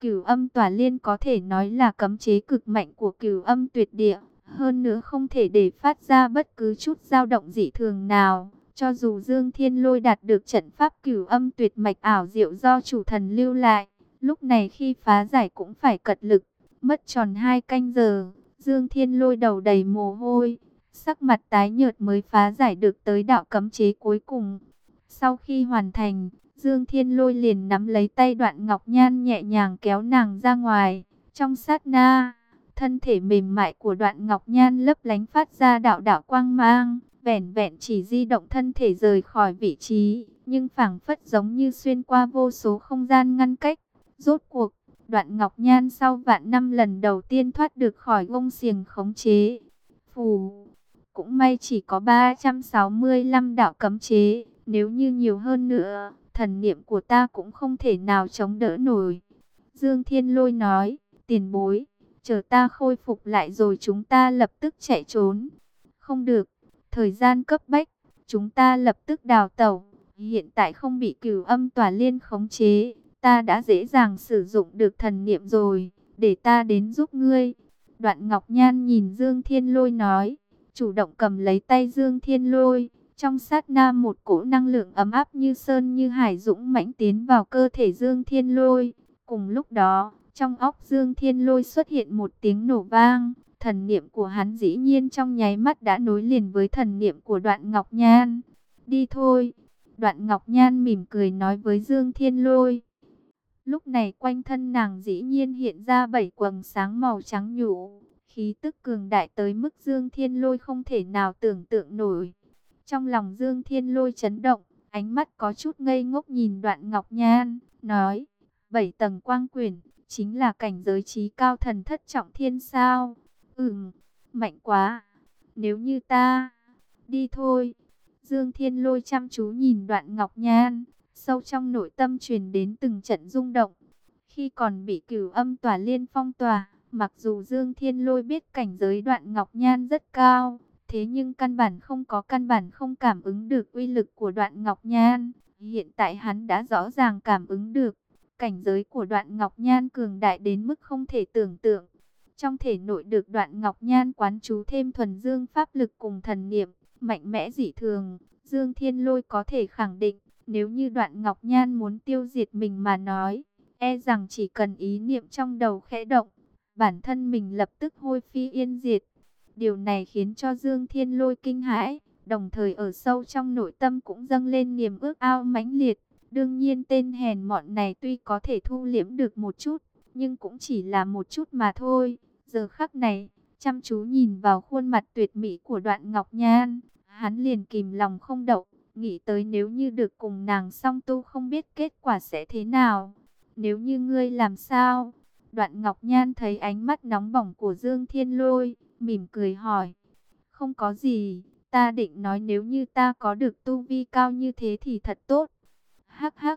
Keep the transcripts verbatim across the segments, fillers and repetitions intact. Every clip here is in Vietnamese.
Cửu Âm Tỏa Liên có thể nói là cấm chế cực mạnh của Cửu Âm Tuyệt Địa, hơn nữa không thể để phát ra bất cứ chút dao động dị thường nào. Cho dù Dương Thiên Lôi đạt được trận pháp Cửu Âm Tuyệt Mạch ảo diệu do chủ thần lưu lại, lúc này khi phá giải cũng phải cật lực, mất tròn hai canh giờ. Dương Thiên Lôi đầu đầy mồ hôi, sắc mặt tái nhợt mới phá giải được tới đạo cấm chế cuối cùng. Sau khi hoàn thành, Dương Thiên Lôi liền nắm lấy tay Đoạn Ngọc Nhan nhẹ nhàng kéo nàng ra ngoài. Trong sát na, thân thể mềm mại của Đoạn Ngọc Nhan lấp lánh phát ra đạo đạo quang mang, vẻn vẹn chỉ di động thân thể rời khỏi vị trí, nhưng phảng phất giống như xuyên qua vô số không gian ngăn cách. Rốt cuộc, Đoạn Ngọc Nhan sau vạn năm lần đầu tiên thoát được khỏi gông xiềng khống chế. Phù, cũng may chỉ có ba trăm sáu mươi lăm đạo cấm chế, nếu như nhiều hơn nữa, thần niệm của ta cũng không thể nào chống đỡ nổi. Dương Thiên Lôi nói, tiền bối, chờ ta khôi phục lại rồi chúng ta lập tức chạy trốn. Không được, thời gian cấp bách, chúng ta lập tức đào tẩu. Hiện tại không bị Cửu Âm Tỏa Liên khống chế, ta đã dễ dàng sử dụng được thần niệm rồi, để ta đến giúp ngươi. Đoạn Ngọc Nhan nhìn Dương Thiên Lôi nói, chủ động cầm lấy tay Dương Thiên Lôi. Trong sát na một cỗ năng lượng ấm áp như sơn như hải dũng mãnh tiến vào cơ thể Dương Thiên Lôi. Cùng lúc đó, trong óc Dương Thiên Lôi xuất hiện một tiếng nổ vang. Thần niệm của hắn dĩ nhiên trong nháy mắt đã nối liền với thần niệm của Đoạn Ngọc Nhan. Đi thôi. Đoạn Ngọc Nhan mỉm cười nói với Dương Thiên Lôi. Lúc này quanh thân nàng dĩ nhiên hiện ra bảy quầng sáng màu trắng nhũ. Khí tức cường đại tới mức Dương Thiên Lôi không thể nào tưởng tượng nổi. Trong lòng Dương Thiên Lôi chấn động, ánh mắt có chút ngây ngốc nhìn Đoạn Ngọc Nhan, nói, bảy tầng quang quyển, chính là cảnh giới trí cao thần thất trọng thiên sao? Ừm, mạnh quá, nếu như ta, đi thôi. Dương Thiên Lôi chăm chú nhìn Đoạn Ngọc Nhan, sâu trong nội tâm truyền đến từng trận rung động. Khi còn bị Cửu Âm Tỏa Liên phong tỏa, mặc dù Dương Thiên Lôi biết cảnh giới Đoạn Ngọc Nhan rất cao, thế nhưng căn bản không có căn bản không cảm ứng được uy lực của Đoạn Ngọc Nhan. Hiện tại hắn đã rõ ràng cảm ứng được, cảnh giới của Đoạn Ngọc Nhan cường đại đến mức không thể tưởng tượng. Trong thể nội được Đoạn Ngọc Nhan quán trú thêm thuần dương pháp lực cùng thần niệm, mạnh mẽ dị thường. Dương Thiên Lôi có thể khẳng định, nếu như Đoạn Ngọc Nhan muốn tiêu diệt mình mà nói, e rằng chỉ cần ý niệm trong đầu khẽ động, bản thân mình lập tức hôi phi yên diệt. Điều này khiến cho Dương Thiên Lôi kinh hãi, đồng thời ở sâu trong nội tâm cũng dâng lên niềm ước ao mãnh liệt. Đương nhiên tên hèn mọn này tuy có thể thu liễm được một chút, nhưng cũng chỉ là một chút mà thôi. Giờ khắc này, chăm chú nhìn vào khuôn mặt tuyệt mỹ của Đoạn Ngọc Nhan, hắn liền kìm lòng không đậu, nghĩ tới nếu như được cùng nàng song tu không biết kết quả sẽ thế nào. Nếu như ngươi làm sao? Đoạn Ngọc Nhan thấy ánh mắt nóng bỏng của Dương Thiên Lôi, mỉm cười hỏi. Không có gì, ta định nói nếu như ta có được tu vi cao như thế thì thật tốt. Hắc hắc,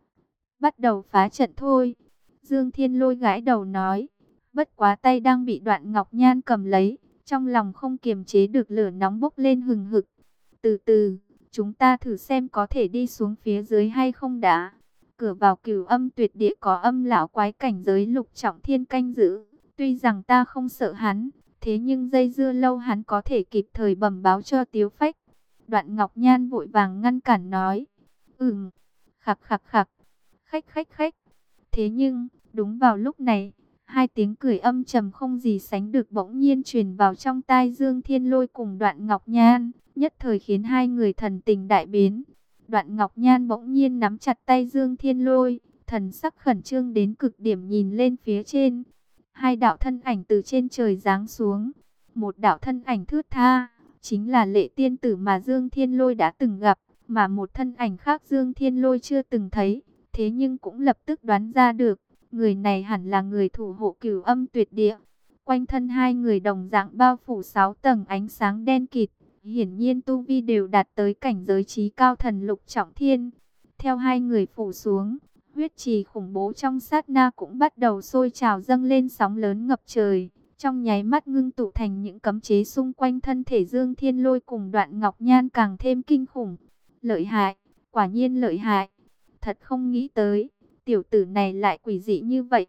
bắt đầu phá trận thôi. Dương Thiên Lôi gãi đầu nói. Bất quá tay đang bị Đoạn Ngọc Nhan cầm lấy, trong lòng không kiềm chế được lửa nóng bốc lên hừng hực. Từ từ, chúng ta thử xem có thể đi xuống phía dưới hay không đã. Cửa vào Cửu Âm Tuyệt Địa có Âm lão quái cảnh giới lục trọng thiên canh giữ. Tuy rằng ta không sợ hắn, thế nhưng dây dưa lâu hắn có thể kịp thời bẩm báo cho Tiếu Phách. Đoạn Ngọc Nhan vội vàng ngăn cản nói. Ừm, khặc khặc khặc, khách khách khách. Thế nhưng, đúng vào lúc này, hai tiếng cười âm trầm không gì sánh được bỗng nhiên truyền vào trong tai Dương Thiên Lôi cùng Đoạn Ngọc Nhan, nhất thời khiến hai người thần tình đại biến. Đoạn Ngọc Nhan bỗng nhiên nắm chặt tay Dương Thiên Lôi, thần sắc khẩn trương đến cực điểm nhìn lên phía trên. Hai đạo thân ảnh từ trên trời giáng xuống. Một đạo thân ảnh thướt tha, chính là Lệ Tiên Tử mà Dương Thiên Lôi đã từng gặp, mà một thân ảnh khác Dương Thiên Lôi chưa từng thấy, thế nhưng cũng lập tức đoán ra được, người này hẳn là người thủ hộ Cửu Âm Tuyệt Địa. Quanh thân hai người đồng dạng bao phủ sáu tầng ánh sáng đen kịt, hiển nhiên tu vi đều đạt tới cảnh giới trí cao thần lục trọng thiên. Theo hai người phủ xuống, huyết trì khủng bố trong sát na cũng bắt đầu sôi trào dâng lên sóng lớn ngập trời. Trong nháy mắt ngưng tụ thành những cấm chế xung quanh thân thể Dương Thiên Lôi cùng Đoạn Ngọc Nhan càng thêm kinh khủng. Lợi hại, quả nhiên lợi hại. Thật không nghĩ tới, tiểu tử này lại quỷ dị như vậy.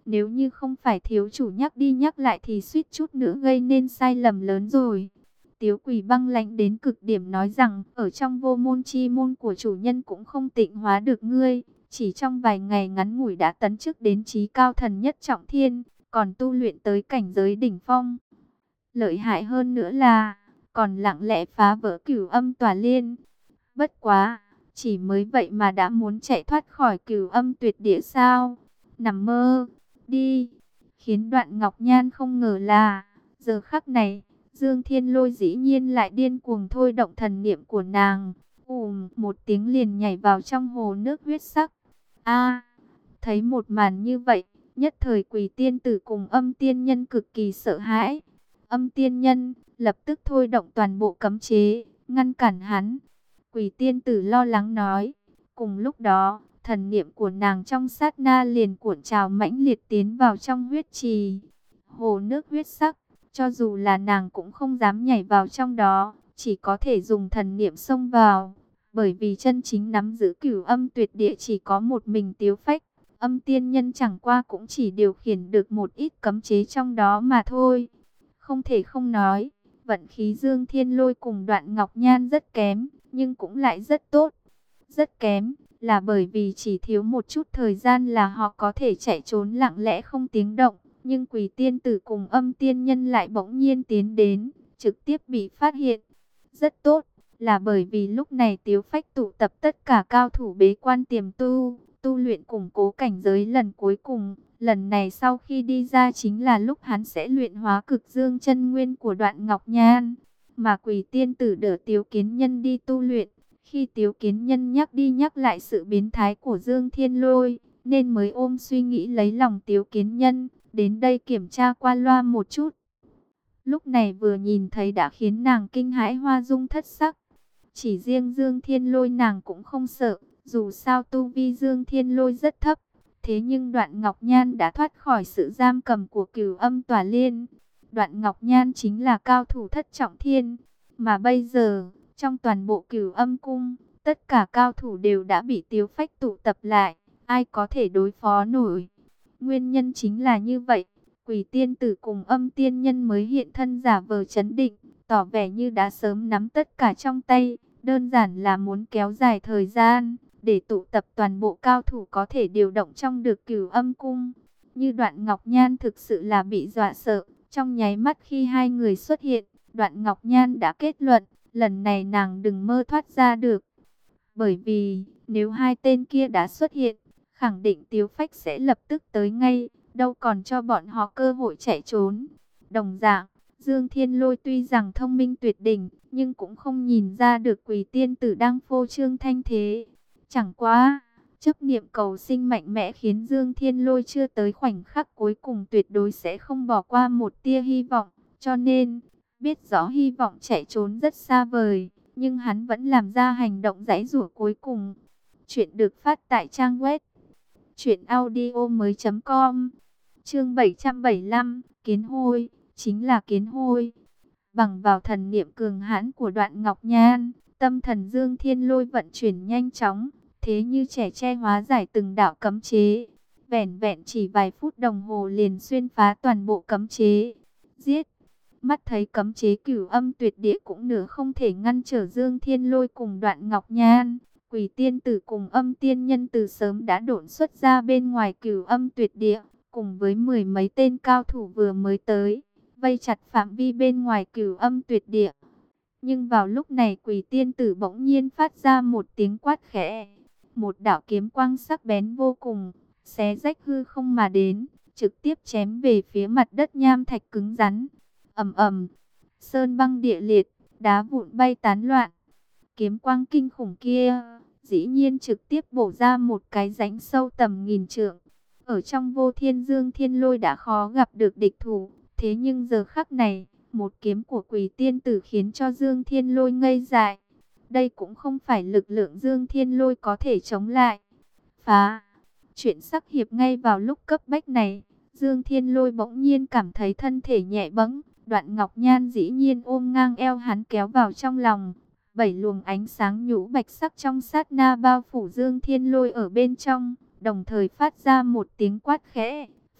Nếu như không phải thiếu chủ nhắc đi nhắc lại thì suýt chút nữa gây nên sai lầm lớn rồi. Tiếu Quỳ băng lãnh đến cực điểm nói rằng, ở trong vô môn chi môn của chủ nhân cũng không tịnh hóa được ngươi. Chỉ trong vài ngày ngắn ngủi đã tấn chức đến chí cao thần nhất trọng thiên, còn tu luyện tới cảnh giới đỉnh phong. Lợi hại hơn nữa là, còn lặng lẽ phá vỡ cửu âm tỏa liên. Bất quá, chỉ mới vậy mà đã muốn chạy thoát khỏi cửu âm tuyệt địa sao? Nằm mơ, đi. Khiến Đoạn Ngọc Nhan không ngờ là, giờ khắc này, Dương Thiên Lôi dĩ nhiên lại điên cuồng thôi động thần niệm của nàng. Ùm, một tiếng liền nhảy vào trong hồ nước huyết sắc. A, thấy một màn như vậy, nhất thời Quỳ tiên tử cùng Âm tiên nhân cực kỳ sợ hãi. Âm tiên nhân lập tức thôi động toàn bộ cấm chế, ngăn cản hắn. Quỳ tiên tử lo lắng nói. Cùng lúc đó, thần niệm của nàng trong sát na liền cuộn trào mãnh liệt tiến vào trong huyết trì. Hồ nước huyết sắc, cho dù là nàng cũng không dám nhảy vào trong đó, chỉ có thể dùng thần niệm xông vào. Bởi vì chân chính nắm giữ cửu âm tuyệt địa chỉ có một mình Tiếu Phách. Âm tiên nhân chẳng qua cũng chỉ điều khiển được một ít cấm chế trong đó mà thôi. Không thể không nói, vận khí Dương Thiên Lôi cùng Đoạn Ngọc Nhan rất kém, nhưng cũng lại rất tốt. Rất kém là bởi vì chỉ thiếu một chút thời gian là họ có thể chạy trốn lặng lẽ không tiếng động. Nhưng Quỳ tiên tử cùng Âm tiên nhân lại bỗng nhiên tiến đến, trực tiếp bị phát hiện. Rất tốt là bởi vì lúc này Tiếu Phách tụ tập tất cả cao thủ bế quan tiềm tu, tu luyện củng cố cảnh giới lần cuối cùng. Lần này sau khi đi ra chính là lúc hắn sẽ luyện hóa cực dương chân nguyên của Đoạn Ngọc Nhan. Mà Quỳ tiên tử đỡ Tiếu Kiến Nhân đi tu luyện. Khi Tiếu Kiến Nhân nhắc đi nhắc lại sự biến thái của Dương Thiên Lôi, nên mới ôm suy nghĩ lấy lòng Tiếu Kiến Nhân, đến đây kiểm tra qua loa một chút. Lúc này vừa nhìn thấy đã khiến nàng kinh hãi hoa dung thất sắc. Chỉ riêng Dương Thiên Lôi nàng cũng không sợ, dù sao tu vi Dương Thiên Lôi rất thấp. Thế nhưng Đoạn Ngọc Nhan đã thoát khỏi sự giam cầm của cửu âm tỏa liên. Đoạn Ngọc Nhan chính là cao thủ thất trọng thiên. Mà bây giờ, trong toàn bộ cửu âm cung, tất cả cao thủ đều đã bị Tiếu Phách tụ tập lại. Ai có thể đối phó nổi? Nguyên nhân chính là như vậy. Quỳ tiên tử cùng Âm tiên nhân mới hiện thân giả vờ trấn định, tỏ vẻ như đã sớm nắm tất cả trong tay. Đơn giản là muốn kéo dài thời gian, để tụ tập toàn bộ cao thủ có thể điều động trong được cửu âm cung. Như Đoạn Ngọc Nhan thực sự là bị dọa sợ. Trong nháy mắt khi hai người xuất hiện, Đoạn Ngọc Nhan đã kết luận, lần này nàng đừng mơ thoát ra được. Bởi vì, nếu hai tên kia đã xuất hiện, khẳng định Tiếu Phách sẽ lập tức tới ngay, đâu còn cho bọn họ cơ hội chạy trốn. Đồng dạng, Dương Thiên Lôi tuy rằng thông minh tuyệt đỉnh, nhưng cũng không nhìn ra được Quỳ tiên tử đang phô trương thanh thế. Chẳng quá, chấp niệm cầu sinh mạnh mẽ khiến Dương Thiên Lôi chưa tới khoảnh khắc cuối cùng tuyệt đối sẽ không bỏ qua một tia hy vọng. Cho nên, biết rõ hy vọng chạy trốn rất xa vời, nhưng hắn vẫn làm ra hành động giãy giụa cuối cùng. Chuyện được phát tại trang web truyện audio mới chấm com. Chương bảy trăm bảy mươi lăm, Kiến Hôi, chính là Kiến Hôi. Bằng vào thần niệm cường hãn của Đoạn Ngọc Nhan, tâm thần Dương Thiên Lôi vận chuyển nhanh chóng, thế như trẻ tre hóa giải từng đạo cấm chế. Vẻn vẹn chỉ vài phút đồng hồ liền xuyên phá toàn bộ cấm chế. Giết! Mắt thấy cấm chế cửu âm tuyệt địa cũng nửa không thể ngăn trở Dương Thiên Lôi cùng Đoạn Ngọc Nhan. Quỳ tiên tử cùng Âm tiên nhân từ sớm đã độn xuất ra bên ngoài cửu âm tuyệt địa, cùng với mười mấy tên cao thủ vừa mới tới, vây chặt phạm vi bên ngoài cửu âm tuyệt địa. Nhưng vào lúc này Quỳ tiên tử bỗng nhiên phát ra một tiếng quát khẽ. Một đạo kiếm quang sắc bén vô cùng, xé rách hư không mà đến, trực tiếp chém về phía mặt đất nham thạch cứng rắn. Ầm ầm, sơn băng địa liệt, đá vụn bay tán loạn. Kiếm quang kinh khủng kia, dĩ nhiên trực tiếp bổ ra một cái rãnh sâu tầm nghìn trượng. Ở trong vô thiên Dương Thiên Lôi đã khó gặp được địch thủ, thế nhưng giờ khắc này, một kiếm của Quỳ tiên tử khiến cho Dương Thiên Lôi ngây dại. Đây cũng không phải lực lượng Dương Thiên Lôi có thể chống lại. Phá! Chuyện sắc hiệp ngay vào lúc cấp bách này, Dương Thiên Lôi bỗng nhiên cảm thấy thân thể nhẹ bẫng. Đoạn Ngọc Nhan dĩ nhiên ôm ngang eo hắn kéo vào trong lòng. Bảy luồng ánh sáng nhũ bạch sắc trong sát na bao phủ Dương Thiên Lôi ở bên trong, đồng thời phát ra một tiếng quát khẽ.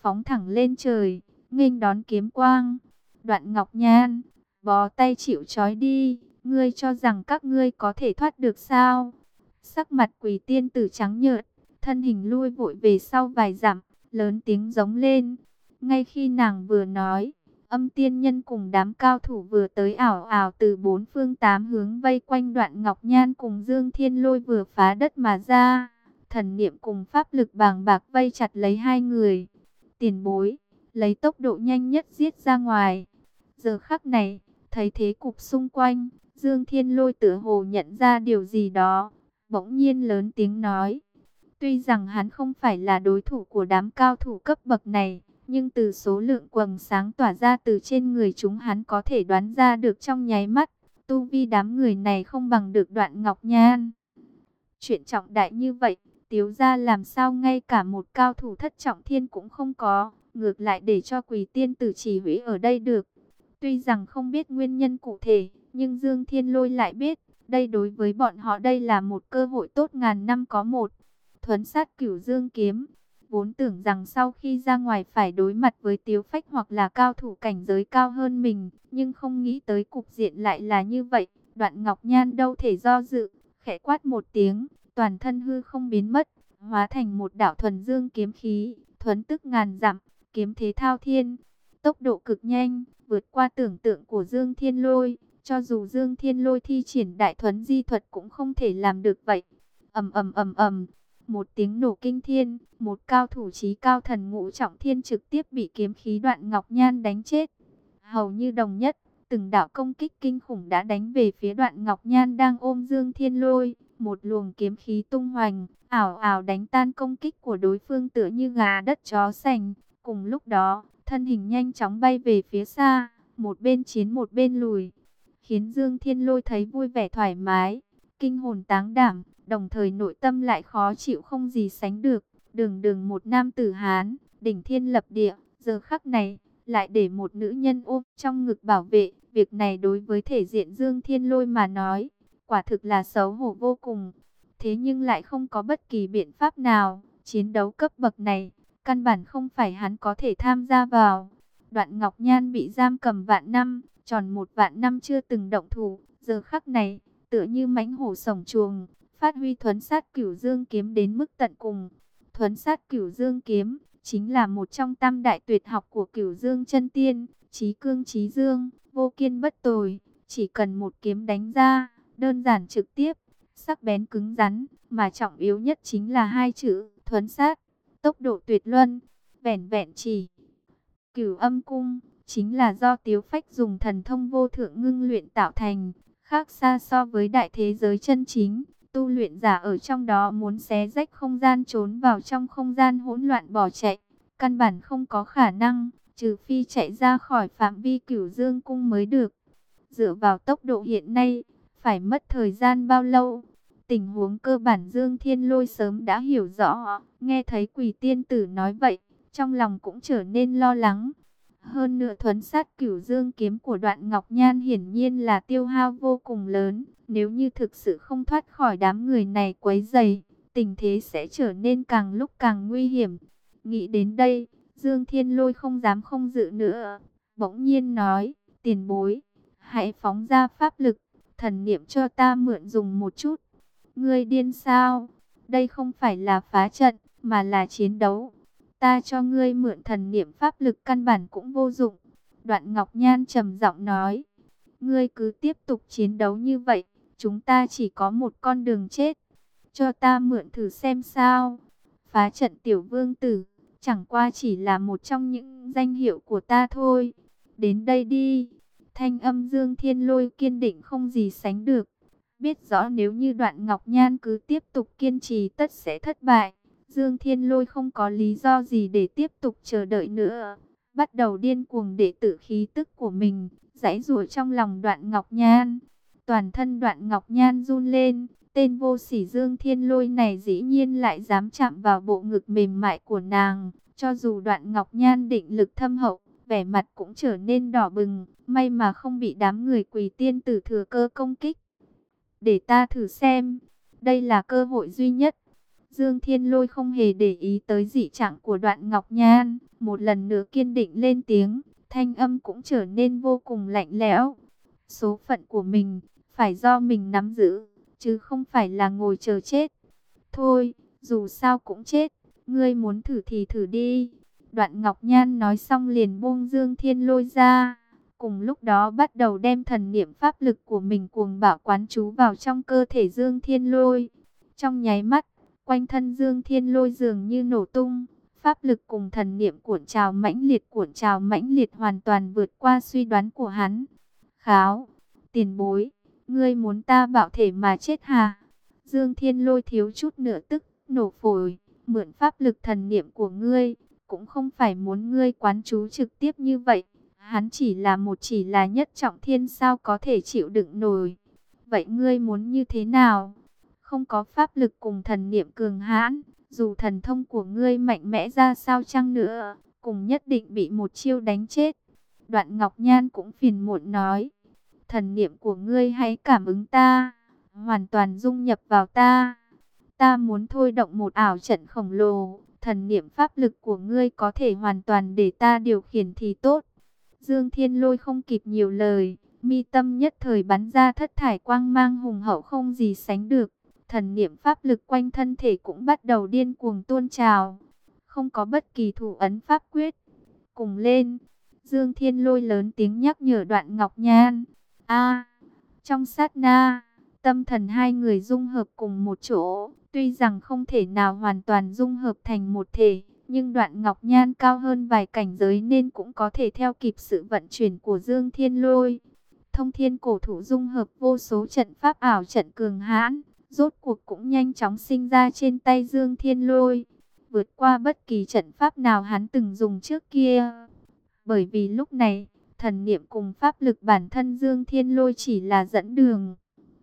phóng thẳng lên trời, nghênh đón kiếm quang. Đoạn Ngọc Nhan, bó tay chịu trói đi, ngươi cho rằng các ngươi có thể thoát được sao? Sắc mặt Quỷ Tiên Tử trắng nhợt, thân hình lui vội về sau vài dặm, lớn tiếng giống lên. Ngay khi nàng vừa nói, Âm Tiên Nhân cùng đám cao thủ vừa tới ảo ảo từ bốn phương tám hướng vây quanh Đoạn Ngọc Nhan cùng Dương Thiên Lôi vừa phá đất mà ra. Thần niệm cùng pháp lực bàng bạc vây chặt lấy hai người. Tiền bối, lấy tốc độ nhanh nhất giết ra ngoài. Giờ khắc này, thấy thế cục xung quanh, Dương Thiên Lôi tựa hồ nhận ra điều gì đó, bỗng nhiên lớn tiếng nói. Tuy rằng hắn không phải là đối thủ của đám cao thủ cấp bậc này, nhưng từ số lượng quầng sáng tỏa ra từ trên người chúng hắn có thể đoán ra được trong nháy mắt, tu vi đám người này không bằng được Đoạn Ngọc Nhan. Chuyện trọng đại như vậy, Tiếu gia làm sao ngay cả một cao thủ thất trọng thiên cũng không có, ngược lại để cho Quỷ Tiên Tử chỉ huy ở đây được. Tuy rằng không biết nguyên nhân cụ thể, nhưng Dương Thiên Lôi lại biết, đây đối với bọn họ đây là một cơ hội tốt ngàn năm có một. Thuấn sát Cửu Dương kiếm, vốn tưởng rằng sau khi ra ngoài phải đối mặt với Tiếu Phách hoặc là cao thủ cảnh giới cao hơn mình, nhưng không nghĩ tới cục diện lại là như vậy. Đoạn Ngọc Nhan đâu thể do dự, khẽ quát một tiếng, toàn thân hư không biến mất, hóa thành một đạo thuần dương kiếm khí, thuấn tức ngàn dặm, kiếm thế thao thiên, tốc độ cực nhanh, vượt qua tưởng tượng của Dương Thiên Lôi. Cho dù Dương Thiên Lôi thi triển đại thuấn di thuật cũng không thể làm được vậy. Ầm ầm ầm ầm, một tiếng nổ kinh thiên, một cao thủ chí cao thần ngũ trọng thiên trực tiếp bị kiếm khí Đoạn Ngọc Nhan đánh chết. Hầu như đồng nhất, từng đạo công kích kinh khủng đã đánh về phía Đoạn Ngọc Nhan đang ôm Dương Thiên Lôi. Một luồng kiếm khí tung hoành, ảo ảo đánh tan công kích của đối phương tựa như gà đất chó sành. Cùng lúc đó, thân hình nhanh chóng bay về phía xa, một bên chiến một bên lùi, khiến Dương Thiên Lôi thấy vui vẻ thoải mái, kinh hồn táng đảm, đồng thời nội tâm lại khó chịu không gì sánh được. Đường đường một nam tử Hán, đỉnh thiên lập địa, giờ khắc này, lại để một nữ nhân ôm trong ngực bảo vệ. Việc này đối với thể diện Dương Thiên Lôi mà nói, quả thực là xấu hổ vô cùng. Thế nhưng lại không có bất kỳ biện pháp nào, chiến đấu cấp bậc này, căn bản không phải hắn có thể tham gia vào. Đoạn Ngọc Nhan bị giam cầm vạn năm, tròn một vạn năm chưa từng động thủ, giờ khắc này, tựa như mãnh hổ sổng chuồng, phát huy thuấn sát Cửu Dương kiếm đến mức tận cùng. Thuấn sát Cửu Dương kiếm chính là một trong tam đại tuyệt học của Cửu Dương chân tiên, chí cương chí dương, vô kiên bất tồi, chỉ cần một kiếm đánh ra, đơn giản trực tiếp, sắc bén cứng rắn, mà trọng yếu nhất chính là hai chữ thuấn sát, tốc độ tuyệt luân. Vẻn vẹn chỉ Cửu Âm cung chính là do Tiếu Phách dùng thần thông vô thượng ngưng luyện tạo thành, khác xa so với đại thế giới chân chính. Tu luyện giả ở trong đó muốn xé rách không gian trốn vào trong không gian hỗn loạn bỏ chạy, căn bản không có khả năng, trừ phi chạy ra khỏi phạm vi Cửu Dương cung mới được. Dựa vào tốc độ hiện nay, phải mất thời gian bao lâu? Tình huống cơ bản Dương Thiên Lôi sớm đã hiểu rõ, nghe thấy Quỷ Tiên Tử nói vậy, trong lòng cũng trở nên lo lắng. Hơn nữa thuấn sát Cửu Dương kiếm của Đoạn Ngọc Nhan hiển nhiên là tiêu hao vô cùng lớn. Nếu như thực sự không thoát khỏi đám người này quấy rầy, tình thế sẽ trở nên càng lúc càng nguy hiểm. Nghĩ đến đây, Dương Thiên Lôi không dám không dự nữa. Bỗng nhiên nói, tiền bối, hãy phóng ra pháp lực, thần niệm cho ta mượn dùng một chút. Ngươi điên sao? Đây không phải là phá trận, mà là chiến đấu. Ta cho ngươi mượn thần niệm pháp lực căn bản cũng vô dụng. Đoạn Ngọc Nhan trầm giọng nói, ngươi cứ tiếp tục chiến đấu như vậy, chúng ta chỉ có một con đường chết. Cho ta mượn thử xem sao. Phá trận tiểu vương tử, chẳng qua chỉ là một trong những danh hiệu của ta thôi. Đến đây đi. Thanh âm Dương Thiên Lôi kiên định không gì sánh được. Biết rõ nếu như Đoạn Ngọc Nhan cứ tiếp tục kiên trì tất sẽ thất bại. Dương Thiên Lôi không có lý do gì để tiếp tục chờ đợi nữa. Bắt đầu điên cuồng đệ tử khí tức của mình, giãy giụa trong lòng Đoạn Ngọc Nhan. Toàn thân Đoạn Ngọc Nhan run lên. Tên vô sỉ Dương Thiên Lôi này dĩ nhiên lại dám chạm vào bộ ngực mềm mại của nàng. Cho dù Đoạn Ngọc Nhan định lực thâm hậu, vẻ mặt cũng trở nên đỏ bừng. May mà không bị đám người Quỷ Tiên Tử thừa cơ công kích. Để ta thử xem. Đây là cơ hội duy nhất. Dương Thiên Lôi không hề để ý tới dị trạng của Đoạn Ngọc Nhan. một lần nữa kiên định lên tiếng, thanh âm cũng trở nên vô cùng lạnh lẽo. Số phận của mình, phải do mình nắm giữ, chứ không phải là ngồi chờ chết. Thôi, dù sao cũng chết, ngươi muốn thử thì thử đi. Đoạn Ngọc Nhan nói xong liền buông Dương Thiên Lôi ra. Cùng lúc đó bắt đầu đem thần niệm pháp lực của mình cuồng bạo quán trú vào trong cơ thể Dương Thiên Lôi. Trong nháy mắt, quanh thân Dương Thiên Lôi dường như nổ tung. Pháp lực cùng thần niệm cuộn trào mãnh liệt cuộn trào mãnh liệt hoàn toàn vượt qua suy đoán của hắn. Kháo, tiền bối, ngươi muốn ta bạo thể mà chết hả? Dương Thiên Lôi thiếu chút nữa tức, nổ phổi, mượn pháp lực thần niệm của ngươi, cũng không phải muốn ngươi quán trú trực tiếp như vậy. Hắn chỉ là một chỉ là nhất trọng thiên sao có thể chịu đựng nổi. Vậy ngươi muốn như thế nào? Không có pháp lực cùng thần niệm cường hãn, dù thần thông của ngươi mạnh mẽ ra sao chăng nữa, cũng nhất định bị một chiêu đánh chết. Đoạn Ngọc Nhan cũng phiền muộn nói, thần niệm của ngươi hãy cảm ứng ta, hoàn toàn dung nhập vào ta. Ta muốn thôi động một ảo trận khổng lồ, thần niệm pháp lực của ngươi có thể hoàn toàn để ta điều khiển thì tốt. Dương Thiên Lôi không kịp nhiều lời, mi tâm nhất thời bắn ra thất thải quang mang hùng hậu không gì sánh được. Thần niệm pháp lực quanh thân thể cũng bắt đầu điên cuồng tuôn trào, không có bất kỳ thủ ấn pháp quyết. Cùng lên, Dương Thiên Lôi lớn tiếng nhắc nhở Đoạn Ngọc Nhan. A, trong sát na, tâm thần hai người dung hợp cùng một chỗ, tuy rằng không thể nào hoàn toàn dung hợp thành một thể, nhưng Đoạn Ngọc Nhan cao hơn vài cảnh giới nên cũng có thể theo kịp sự vận chuyển của Dương Thiên Lôi. Thông Thiên Cổ Thụ dung hợp vô số trận pháp ảo trận cường hãn, rốt cuộc cũng nhanh chóng sinh ra trên tay Dương Thiên Lôi, vượt qua bất kỳ trận pháp nào hắn từng dùng trước kia. Bởi vì lúc này, thần niệm cùng pháp lực bản thân Dương Thiên Lôi chỉ là dẫn đường.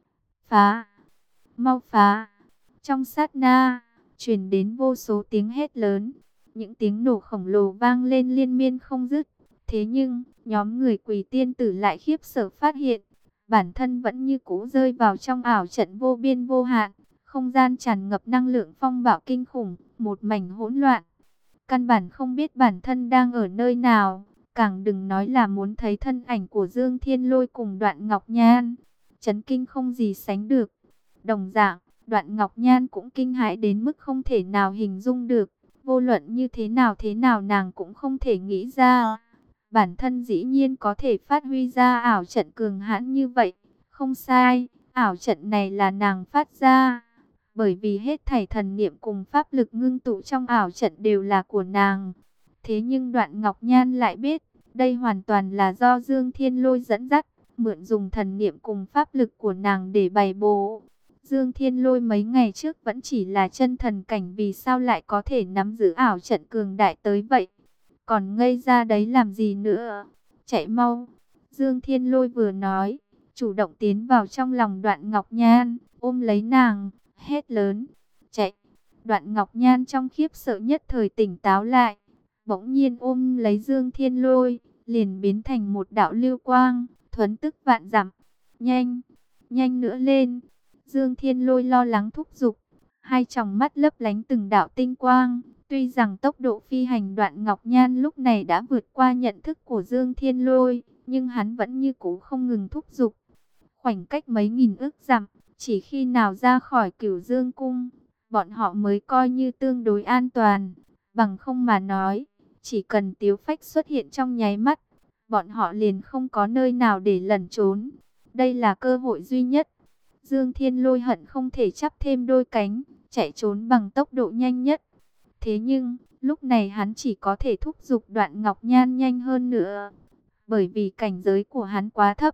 Phá! Mau phá! Trong sát na, truyền đến vô số tiếng hét lớn, những tiếng nổ khổng lồ vang lên liên miên không dứt. Thế nhưng, nhóm người Quỷ Tiên Tử lại khiếp sợ phát hiện, bản thân vẫn như cũ rơi vào trong ảo trận vô biên vô hạn, không gian tràn ngập năng lượng phong bạo kinh khủng, một mảnh hỗn loạn. Căn bản không biết bản thân đang ở nơi nào, càng đừng nói là muốn thấy thân ảnh của Dương Thiên Lôi cùng Đoạn Ngọc Nhan. Chấn kinh không gì sánh được. Đồng dạng, Đoạn Ngọc Nhan cũng kinh hãi đến mức không thể nào hình dung được. Vô luận như thế nào thế nào nàng cũng không thể nghĩ ra. Bản thân dĩ nhiên có thể phát huy ra ảo trận cường hãn như vậy. Không sai, ảo trận này là nàng phát ra. Bởi vì hết thảy thần niệm cùng pháp lực ngưng tụ trong ảo trận đều là của nàng. Thế nhưng Đoạn Ngọc Nhan lại biết, đây hoàn toàn là do Dương Thiên Lôi dẫn dắt, mượn dùng thần niệm cùng pháp lực của nàng để bày bố. Dương Thiên Lôi mấy ngày trước vẫn chỉ là chân thần cảnh, vì sao lại có thể nắm giữ ảo trận cường đại tới vậy? Còn ngây ra đấy làm gì nữa? Chạy mau! Dương Thiên Lôi vừa nói, chủ động tiến vào trong lòng Đoạn Ngọc Nhan, ôm lấy nàng, hét lớn, chạy! Đoạn Ngọc Nhan trong khiếp sợ nhất thời tỉnh táo lại, bỗng nhiên ôm lấy Dương Thiên Lôi, liền biến thành một đạo lưu quang, thuấn tức vạn dặm. Nhanh, nhanh nữa lên! Dương Thiên Lôi lo lắng thúc giục, hai tròng mắt lấp lánh từng đạo tinh quang. Tuy rằng tốc độ phi hành Đoạn Ngọc Nhan lúc này đã vượt qua nhận thức của Dương Thiên Lôi, nhưng hắn vẫn như cũ không ngừng thúc giục. Khoảnh cách mấy nghìn ức dặm, chỉ khi nào ra khỏi Cửu Dương Cung, bọn họ mới coi như tương đối an toàn. Bằng không mà nói, chỉ cần Tiếu Phách xuất hiện trong nháy mắt, bọn họ liền không có nơi nào để lẩn trốn. Đây là cơ hội duy nhất. Dương Thiên Lôi hận không thể chắp thêm đôi cánh, chạy trốn bằng tốc độ nhanh nhất. Thế nhưng, lúc này hắn chỉ có thể thúc giục Đoạn Ngọc Nhan nhanh hơn nữa, bởi vì cảnh giới của hắn quá thấp.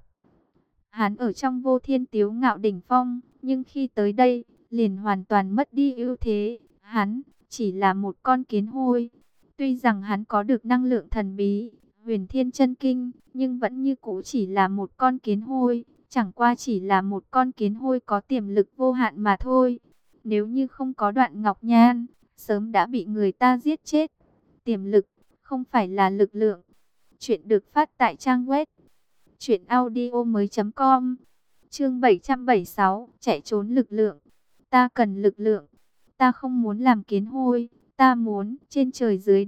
Hắn ở trong Vô Thiên Tiếu Ngạo đỉnh phong, nhưng khi tới đây, liền hoàn toàn mất đi ưu thế. Hắn chỉ là một con kiến hôi. Tuy rằng hắn có được năng lượng thần bí, Huyền Thiên Chân Kinh, nhưng vẫn như cũ chỉ là một con kiến hôi. Chẳng qua chỉ là một con kiến hôi có tiềm lực vô hạn mà thôi. Nếu như không có Đoạn Ngọc Nhan, sớm đã bị người ta giết chết. Tiềm lực, không phải là lực lượng. Chuyện được phát tại trang web truyện audio mới chấm com. Chương bảy trăm bảy mươi sáu, chạy trốn lực lượng. Ta cần lực lượng. Ta không muốn làm kiến hôi. Ta muốn trên trời dưới đất,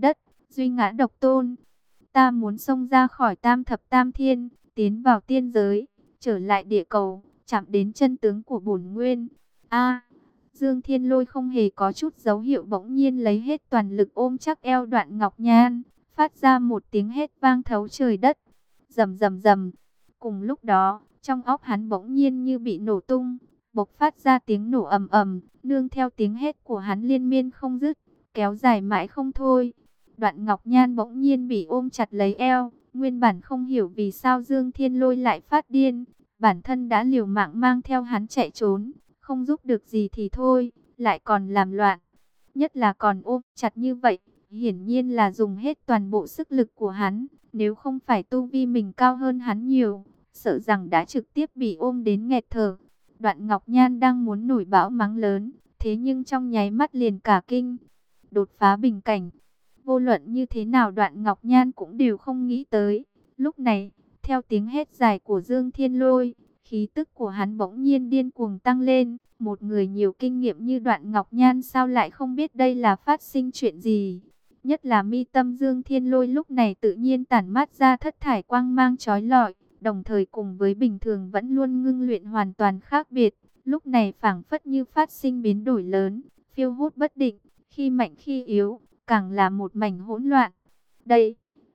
duy ngã độc tôn. Ta muốn xông ra khỏi tam thập tam thiên, tiến vào tiên giới, trở lại địa cầu, chạm đến chân tướng của bổn nguyên. A, Dương Thiên Lôi không hề có chút dấu hiệu, bỗng nhiên lấy hết toàn lực ôm chắc eo Đoạn Ngọc Nhan, phát ra một tiếng hét vang thấu trời đất. Rầm rầm rầm. Cùng lúc đó, trong óc hắn bỗng nhiên như bị nổ tung, bộc phát ra tiếng nổ ầm ầm, nương theo tiếng hét của hắn liên miên không dứt, kéo dài mãi không thôi. Đoạn Ngọc Nhan bỗng nhiên bị ôm chặt lấy eo, nguyên bản không hiểu vì sao Dương Thiên Lôi lại phát điên, bản thân đã liều mạng mang theo hắn chạy trốn, không giúp được gì thì thôi, lại còn làm loạn. Nhất là còn ôm chặt như vậy, hiển nhiên là dùng hết toàn bộ sức lực của hắn, nếu không phải tu vi mình cao hơn hắn nhiều, sợ rằng đã trực tiếp bị ôm đến nghẹt thở. Đoạn Ngọc Nhan đang muốn nổi bão mắng lớn, thế nhưng trong nháy mắt liền cả kinh. Đột phá bình cảnh. Vô luận như thế nào Đoạn Ngọc Nhan cũng đều không nghĩ tới. Lúc này, theo tiếng hét dài của Dương Thiên Lôi, khí tức của hắn bỗng nhiên điên cuồng tăng lên. Một người nhiều kinh nghiệm như Đoạn Ngọc Nhan sao lại không biết đây là phát sinh chuyện gì. Nhất là mi tâm Dương Thiên Lôi lúc này tự nhiên tản mát ra thất thải quang mang chói lọi, đồng thời cùng với bình thường vẫn luôn ngưng luyện hoàn toàn khác biệt. Lúc này phảng phất như phát sinh biến đổi lớn, phiêu hốt bất định, khi mạnh khi yếu, càng là một mảnh hỗn loạn. Đây,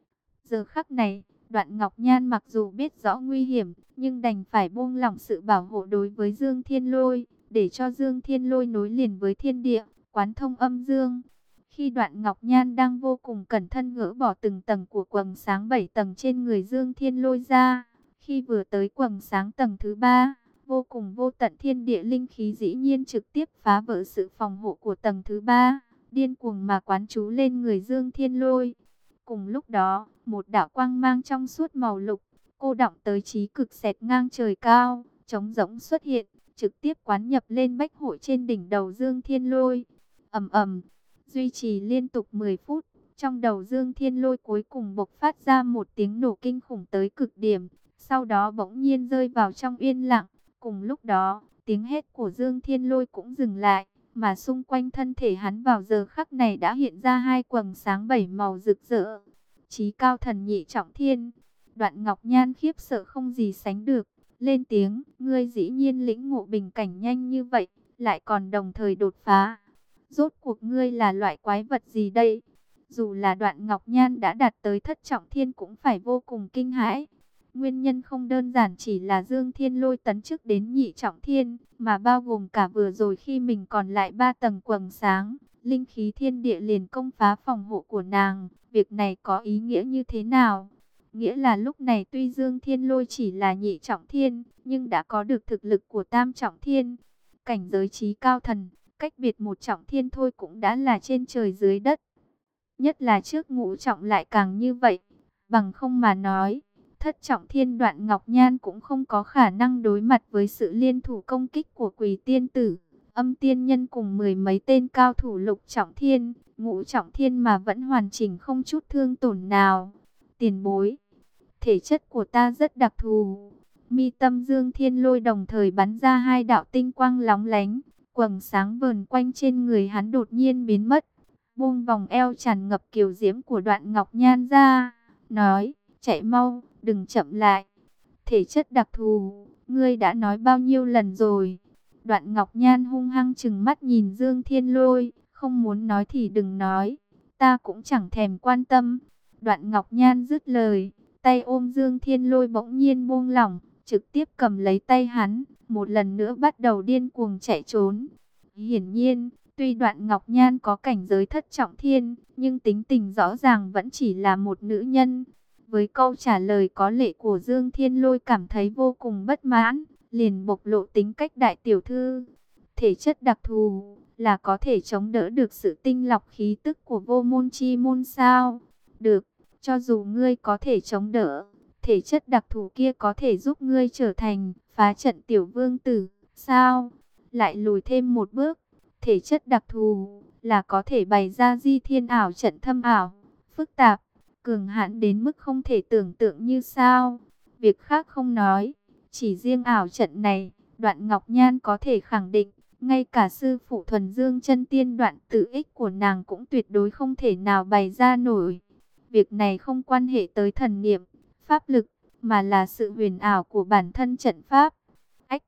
giờ khắc này, Đoạn Ngọc Nhan mặc dù biết rõ nguy hiểm, nhưng đành phải buông lỏng sự bảo hộ đối với Dương Thiên Lôi, để cho Dương Thiên Lôi nối liền với thiên địa, quán thông âm dương. Khi Đoạn Ngọc Nhan đang vô cùng cẩn thận gỡ bỏ từng tầng của quầng sáng bảy tầng trên người Dương Thiên Lôi ra, khi vừa tới quầng sáng tầng thứ ba, vô cùng vô tận thiên địa linh khí dĩ nhiên trực tiếp phá vỡ sự phòng hộ của tầng thứ ba, điên cuồng mà quán trú lên người Dương Thiên Lôi. Cùng lúc đó, một đạo quang mang trong suốt màu lục, cô đọng tới chí cực xẹt ngang trời cao, trống rỗng xuất hiện, trực tiếp quán nhập lên bách hội trên đỉnh đầu Dương Thiên Lôi. Ầm ầm, duy trì liên tục mười phút, trong đầu Dương Thiên Lôi cuối cùng bộc phát ra một tiếng nổ kinh khủng tới cực điểm, sau đó bỗng nhiên rơi vào trong yên lặng. Cùng lúc đó, tiếng hét của Dương Thiên Lôi cũng dừng lại, mà xung quanh thân thể hắn vào giờ khắc này đã hiện ra hai quầng sáng bảy màu rực rỡ. Chí cao thần nhị trọng thiên. Đoạn Ngọc Nhan khiếp sợ không gì sánh được, lên tiếng, ngươi dĩ nhiên lĩnh ngộ bình cảnh nhanh như vậy, lại còn đồng thời đột phá. Rốt cuộc ngươi là loại quái vật gì đây? Dù là Đoạn Ngọc Nhan đã đạt tới thất trọng thiên cũng phải vô cùng kinh hãi. Nguyên nhân không đơn giản chỉ là Dương Thiên Lôi tấn chức đến nhị trọng thiên, mà bao gồm cả vừa rồi khi mình còn lại ba tầng quầng sáng, linh khí thiên địa liền công phá phòng hộ của nàng. Việc này có ý nghĩa như thế nào? Nghĩa là lúc này tuy Dương Thiên Lôi chỉ là nhị trọng thiên, nhưng đã có được thực lực của tam trọng thiên. Cảnh giới chí cao thần, cách biệt một trọng thiên thôi cũng đã là trên trời dưới đất. Nhất là trước ngũ trọng lại càng như vậy. Bằng không mà nói, thất trọng thiên Đoạn Ngọc Nhan cũng không có khả năng đối mặt với sự liên thủ công kích của Quỷ Tiên Tử, Âm Tiên Nhân cùng mười mấy tên cao thủ lục trọng thiên, ngũ trọng thiên mà vẫn hoàn chỉnh không chút thương tổn nào. Tiền bối, thể chất của ta rất đặc thù. Mi tâm Dương Thiên Lôi đồng thời bắn ra hai đạo tinh quang lóng lánh, quầng sáng vờn quanh trên người hắn đột nhiên biến mất, buông vòng eo tràn ngập kiều diễm của Đoạn Ngọc Nhan ra, nói, chạy mau, đừng chậm lại. Thể chất đặc thù, ngươi đã nói bao nhiêu lần rồi? Đoạn Ngọc Nhan hung hăng trừng mắt nhìn Dương Thiên Lôi, không muốn nói thì đừng nói, ta cũng chẳng thèm quan tâm. Đoạn Ngọc Nhan dứt lời, tay ôm Dương Thiên Lôi bỗng nhiên buông lỏng, trực tiếp cầm lấy tay hắn, một lần nữa bắt đầu điên cuồng chạy trốn. Hiển nhiên, tuy Đoạn Ngọc Nhan có cảnh giới thất trọng thiên, nhưng tính tình rõ ràng vẫn chỉ là một nữ nhân. Với câu trả lời có lệ của Dương Thiên Lôi cảm thấy vô cùng bất mãn, liền bộc lộ tính cách đại tiểu thư. Thể chất đặc thù là có thể chống đỡ được sự tinh lọc khí tức của vô môn chi môn sao? Được, cho dù ngươi có thể chống đỡ, thể chất đặc thù kia có thể giúp ngươi trở thành phá trận tiểu vương tử, sao? Lại lùi thêm một bước, thể chất đặc thù là có thể bày ra di thiên ảo trận thâm ảo, phức tạp, cường hãn đến mức không thể tưởng tượng như sao. Việc khác không nói, chỉ riêng ảo trận này, Đoạn Ngọc Nhan có thể khẳng định, Ngay cả sư phụ thuần dương chân tiên Đoạn Tử Ích của nàng cũng tuyệt đối không thể nào bày ra nổi. Việc này không quan hệ tới thần niệm, pháp lực, mà là sự huyền ảo của bản thân trận pháp. Ách,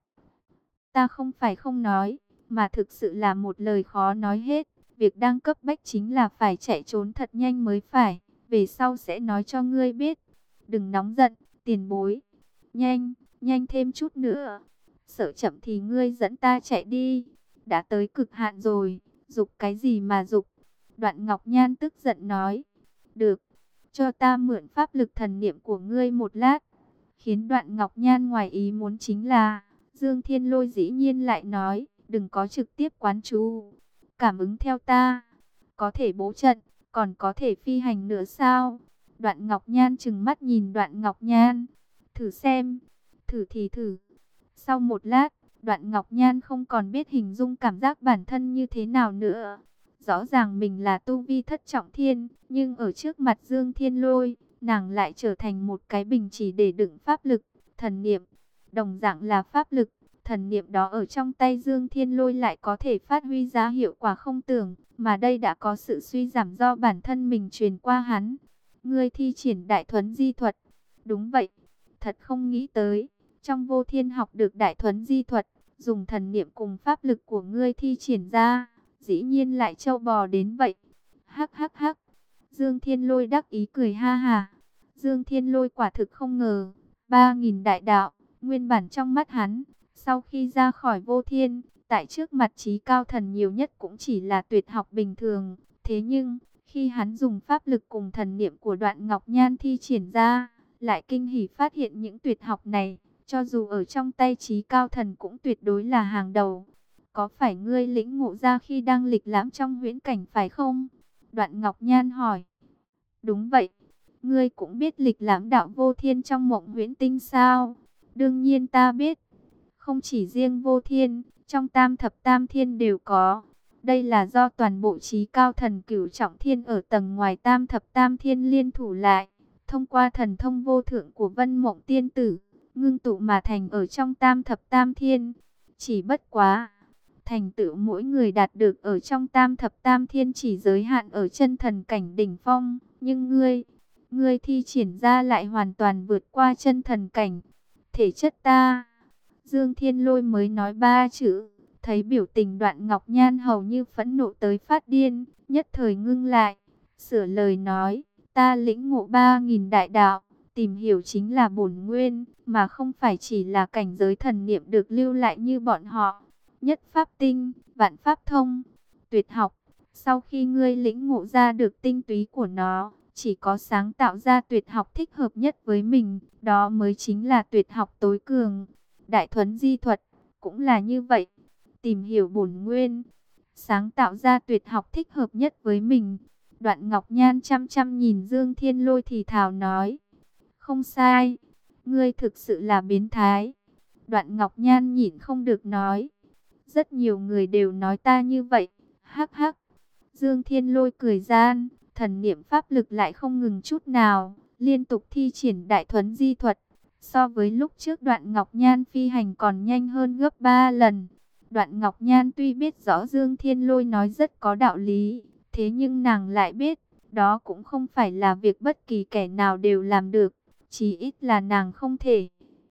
ta không phải không nói, mà thực sự là một lời khó nói hết. Việc đang cấp bách chính là phải chạy trốn thật nhanh mới phải. Về sau sẽ nói cho ngươi biết. Đừng nóng giận, tiền bối. Nhanh, nhanh thêm chút nữa. Sợ chậm thì ngươi dẫn ta chạy đi. Đã tới cực hạn rồi, dục cái gì mà dục. Đoạn Ngọc Nhan tức giận nói. Được, cho ta mượn pháp lực thần niệm của ngươi một lát. Khiến Đoạn Ngọc Nhan ngoài ý muốn chính là, Dương Thiên Lôi dĩ nhiên lại nói, đừng có trực tiếp quán chú. Cảm ứng theo ta, có thể bố trận, còn có thể phi hành nữa sao? Đoạn Ngọc Nhan trừng mắt nhìn Đoạn Ngọc Nhan. Thử xem, thử thì thử. Sau một lát, Đoạn Ngọc Nhan không còn biết hình dung cảm giác bản thân như thế nào nữa. Rõ ràng mình là tu vi thất trọng thiên, nhưng ở trước mặt Dương Thiên Lôi, nàng lại trở thành một cái bình chỉ để đựng pháp lực, thần niệm. Đồng dạng là pháp lực, thần niệm đó ở trong tay Dương Thiên Lôi lại có thể phát huy ra hiệu quả không tưởng, mà đây đã có sự suy giảm do bản thân mình truyền qua hắn. Ngươi thi triển đại thuấn di thuật. Đúng vậy, thật không nghĩ tới, trong vô thiên học được đại thuấn di thuật, dùng thần niệm cùng pháp lực của ngươi thi triển ra, dĩ nhiên lại trâu bò đến vậy. Hắc hắc hắc, Dương Thiên Lôi đắc ý cười ha ha. Dương Thiên Lôi quả thực không ngờ, ba nghìn đại đạo, nguyên bản trong mắt hắn, sau khi ra khỏi vô thiên, tại trước mặt trí cao thần nhiều nhất cũng chỉ là tuyệt học bình thường. Thế nhưng, khi hắn dùng pháp lực cùng thần niệm của Đoạn Ngọc Nhan thi triển ra, lại kinh hỉ phát hiện những tuyệt học này, cho dù ở trong tay trí cao thần cũng tuyệt đối là hàng đầu. Có phải ngươi lĩnh ngộ ra khi đang lịch lãm trong huyễn cảnh phải không? Đoạn Ngọc Nhan hỏi. Đúng vậy, ngươi cũng biết lịch lãm đạo vô thiên trong mộng huyễn tinh sao? Đương nhiên ta biết, không chỉ riêng vô thiên, trong tam thập tam thiên đều có. Đây là do toàn bộ trí cao thần cửu trọng thiên ở tầng ngoài tam thập tam thiên liên thủ lại, thông qua thần thông vô thượng của Vân Mộng Tiên Tử, ngưng tụ mà thành ở trong tam thập tam thiên. Chỉ bất quá, thành tựu mỗi người đạt được ở trong tam thập tam thiên chỉ giới hạn ở chân thần cảnh đỉnh phong, nhưng ngươi, ngươi thi triển ra lại hoàn toàn vượt qua chân thần cảnh. Thể chất ta, Dương Thiên Lôi mới nói ba chữ, thấy biểu tình Đoạn Ngọc Nhan hầu như phẫn nộ tới phát điên, nhất thời ngưng lại, sửa lời nói, ta lĩnh ngộ ba nghìn đại đạo, tìm hiểu chính là bổn nguyên, mà không phải chỉ là cảnh giới thần niệm được lưu lại như bọn họ. Nhất pháp tinh, vạn pháp thông, tuyệt học, sau khi ngươi lĩnh ngộ ra được tinh túy của nó, chỉ có sáng tạo ra tuyệt học thích hợp nhất với mình, đó mới chính là tuyệt học tối cường. Đại thuấn di thuật, cũng là như vậy, tìm hiểu bổn nguyên, sáng tạo ra tuyệt học thích hợp nhất với mình. Đoạn Ngọc Nhan chăm chăm nhìn Dương Thiên Lôi thì thào nói, không sai, ngươi thực sự là biến thái. Đoạn Ngọc Nhan nhịn không được nói, rất nhiều người đều nói ta như vậy, hắc hắc. Dương Thiên Lôi cười gian, thần niệm pháp lực lại không ngừng chút nào, liên tục thi triển đại thuấn di thuật. So với lúc trước Đoạn Ngọc Nhan phi hành còn nhanh hơn gấp ba lần. Đoạn Ngọc Nhan tuy biết rõ Dương Thiên Lôi nói rất có đạo lý, thế nhưng nàng lại biết, đó cũng không phải là việc bất kỳ kẻ nào đều làm được, chỉ ít là nàng không thể.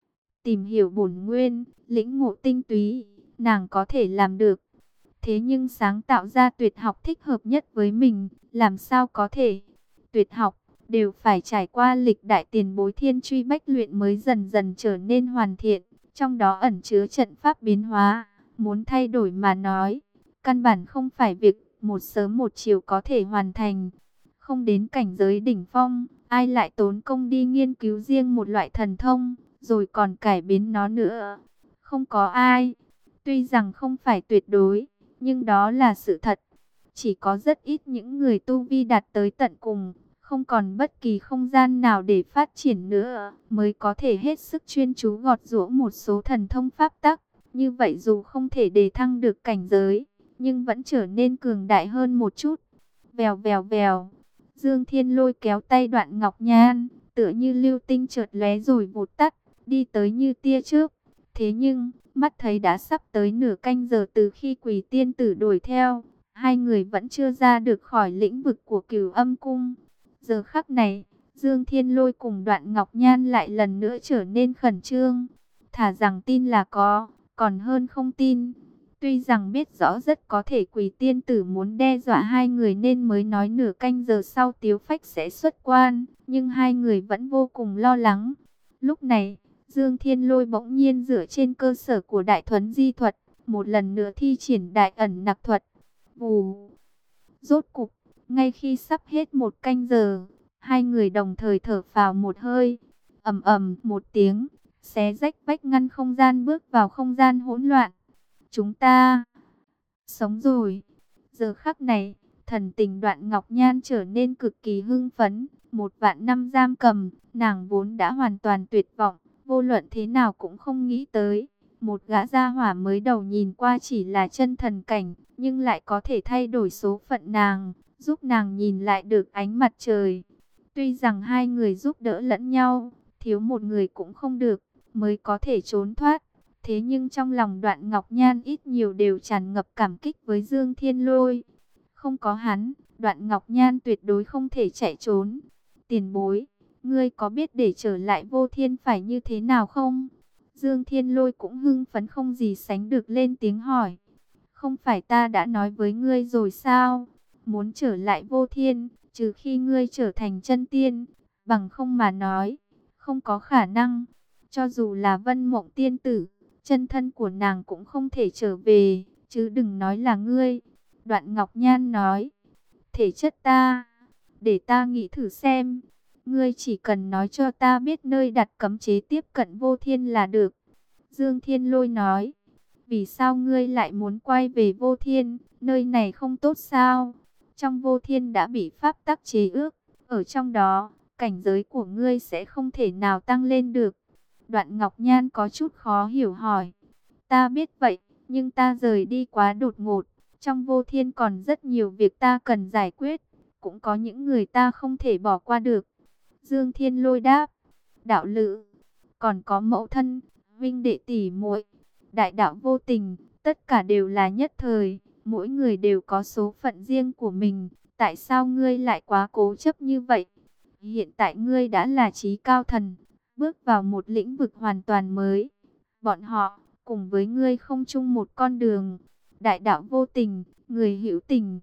Tìm hiểu bổn nguyên, lĩnh ngộ tinh túy, nàng có thể làm được. Thế nhưng sáng tạo ra tuyệt học thích hợp nhất với mình, làm sao có thể? Tuyệt học đều phải trải qua lịch đại tiền bối thiên truy bách luyện mới dần dần trở nên hoàn thiện, trong đó ẩn chứa trận pháp biến hóa. Muốn thay đổi mà nói, căn bản không phải việc một sớm một chiều có thể hoàn thành. Không đến cảnh giới đỉnh phong, ai lại tốn công đi nghiên cứu riêng một loại thần thông, rồi còn cải biến nó nữa? Không có ai. Tuy rằng không phải tuyệt đối, nhưng đó là sự thật. Chỉ có rất ít những người tu vi đạt tới tận cùng, không còn bất kỳ không gian nào để phát triển nữa, mới có thể hết sức chuyên chú gọt giũa một số thần thông pháp tắc. Như vậy dù không thể đề thăng được cảnh giới, nhưng vẫn trở nên cường đại hơn một chút. Vèo vèo vèo, Dương Thiên Lôi kéo tay Đoạn Ngọc Nhan, tựa như lưu tinh chợt lóe rồi vụt tắt, đi tới như tia chớp. Thế nhưng, Mắt thấy đã sắp tới nửa canh giờ từ khi Quỷ Tiên Tử đuổi theo, hai người vẫn chưa ra được khỏi lĩnh vực của Cửu Âm Cung. Giờ khắc này, Dương Thiên Lôi cùng Đoạn Ngọc Nhan lại lần nữa trở nên khẩn trương. Thà rằng tin là có, còn hơn không tin. Tuy rằng biết rõ rất có thể Quỷ Tiên Tử muốn đe dọa hai người nên mới nói nửa canh giờ sau Tiếu Phách sẽ xuất quan, nhưng hai người vẫn vô cùng lo lắng. Lúc này, Dương Thiên Lôi bỗng nhiên dựa trên cơ sở của Đại Thuấn Di Thuật, một lần nữa thi triển Đại Ẩn Nặc Thuật. Vù! Rốt cục, ngay khi sắp hết một canh giờ, hai người đồng thời thở phào một hơi. Ầm ầm một tiếng, xé rách vách ngăn không gian bước vào không gian hỗn loạn. Chúng ta sống rồi. Giờ khắc này, thần tình Đoạn Ngọc Nhan trở nên cực kỳ hưng phấn. Một vạn năm giam cầm, nàng vốn đã hoàn toàn tuyệt vọng, vô luận thế nào cũng không nghĩ tới. Một gã gia hỏa mới đầu nhìn qua chỉ là chân thần cảnh, nhưng lại có thể thay đổi số phận nàng, giúp nàng nhìn lại được ánh mặt trời. Tuy rằng hai người giúp đỡ lẫn nhau, thiếu một người cũng không được, mới có thể trốn thoát. Thế nhưng trong lòng Đoạn Ngọc Nhan ít nhiều đều tràn ngập cảm kích với Dương Thiên Lôi. Không có hắn, Đoạn Ngọc Nhan tuyệt đối không thể chạy trốn. Tiền bối, ngươi có biết để trở lại Vô Thiên phải như thế nào không? Dương Thiên Lôi cũng hưng phấn không gì sánh được lên tiếng hỏi. Không phải ta đã nói với ngươi rồi sao? Muốn trở lại Vô Thiên, trừ khi ngươi trở thành chân tiên, bằng không mà nói, không có khả năng. Cho dù là Vân Mộng tiên tử, chân thân của nàng cũng không thể trở về, chứ đừng nói là ngươi. Đoạn Ngọc Nhan nói, thể chất ta, để ta nghĩ thử xem. Ngươi chỉ cần nói cho ta biết nơi đặt cấm chế tiếp cận Vô Thiên là được. Dương Thiên Lôi nói, vì sao ngươi lại muốn quay về Vô Thiên, nơi này không tốt sao? Trong Vô Thiên đã bị pháp tắc chế ước, ở trong đó, cảnh giới của ngươi sẽ không thể nào tăng lên được. Đoạn Ngọc Nhan có chút khó hiểu hỏi, ta biết vậy, nhưng ta rời đi quá đột ngột, trong Vô Thiên còn rất nhiều việc ta cần giải quyết, cũng có những người ta không thể bỏ qua được. Dương Thiên Lôi đáp, đạo lữ, còn có mẫu thân, huynh đệ tỷ muội, đại đạo vô tình, tất cả đều là nhất thời, mỗi người đều có số phận riêng của mình, tại sao ngươi lại quá cố chấp như vậy? Hiện tại ngươi đã là trí cao thần, bước vào một lĩnh vực hoàn toàn mới, bọn họ cùng với ngươi không chung một con đường, đại đạo vô tình, người hữu tình.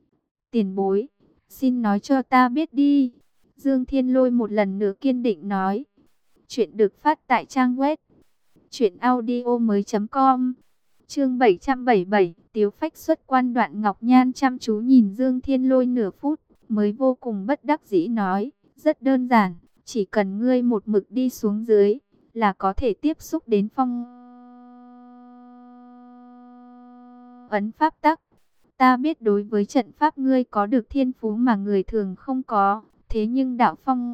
Tiền bối, xin nói cho ta biết đi. Dương Thiên Lôi một lần nữa kiên định nói. Chuyện được phát tại trang web truyện audio mới chấm com. Chương bảy trăm bảy mươi bảy, Tiếu Phách xuất quan. Đoạn Ngọc Nhan chăm chú nhìn Dương Thiên Lôi nửa phút, mới vô cùng bất đắc dĩ nói, rất đơn giản, chỉ cần ngươi một mực đi xuống dưới, là có thể tiếp xúc đến phong ấn pháp tắc. Ta biết đối với trận pháp ngươi có được thiên phú mà người thường không có, thế nhưng đạo phong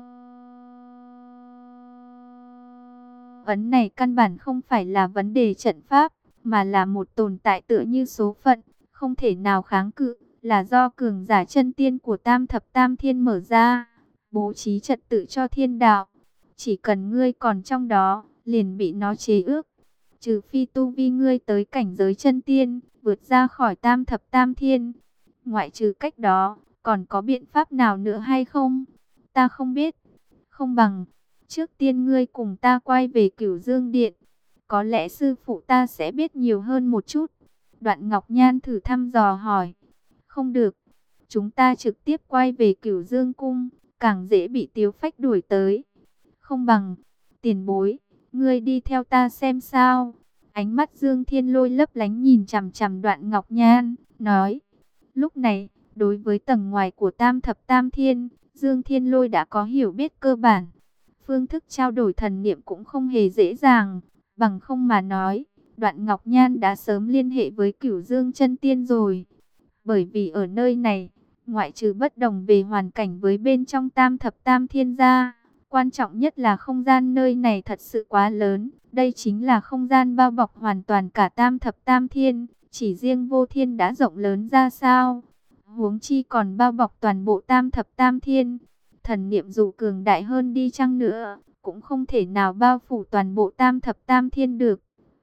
ấn này căn bản không phải là vấn đề trận pháp, mà là một tồn tại tựa như số phận, không thể nào kháng cự, là do cường giả chân tiên của Tam Thập Tam Thiên mở ra, bố trí trật tự cho thiên đạo. Chỉ cần ngươi còn trong đó, liền bị nó chế ước. Trừ phi tu vi ngươi tới cảnh giới chân tiên, vượt ra khỏi Tam Thập Tam Thiên. Ngoại trừ cách đó, còn có biện pháp nào nữa hay không? Ta không biết. Không bằng, trước tiên ngươi cùng ta quay về Cửu Dương Điện. Có lẽ sư phụ ta sẽ biết nhiều hơn một chút. Đoạn Ngọc Nhan thử thăm dò hỏi. Không được. Chúng ta trực tiếp quay về Cửu Dương Cung, càng dễ bị Tiếu Phách đuổi tới. Không bằng, tiền bối, ngươi đi theo ta xem sao. Ánh mắt Dương Thiên Lôi lấp lánh nhìn chằm chằm Đoạn Ngọc Nhan, nói. Lúc này, đối với tầng ngoài của Tam Thập Tam Thiên, Dương Thiên Lôi đã có hiểu biết cơ bản. Phương thức trao đổi thần niệm cũng không hề dễ dàng, bằng không mà nói, Đoạn Ngọc Nhan đã sớm liên hệ với Cửu Dương chân tiên rồi. Bởi vì ở nơi này, ngoại trừ bất đồng về hoàn cảnh với bên trong Tam Thập Tam Thiên ra, quan trọng nhất là không gian nơi này thật sự quá lớn. Đây chính là không gian bao bọc hoàn toàn cả Tam Thập Tam Thiên, chỉ riêng Vô Thiên đã rộng lớn ra sao. Huống chi còn bao bọc toàn bộ Tam Thập Tam Thiên. Thần niệm dù cường đại hơn đi chăng nữa, cũng không thể nào bao phủ toàn bộ Tam Thập Tam Thiên được.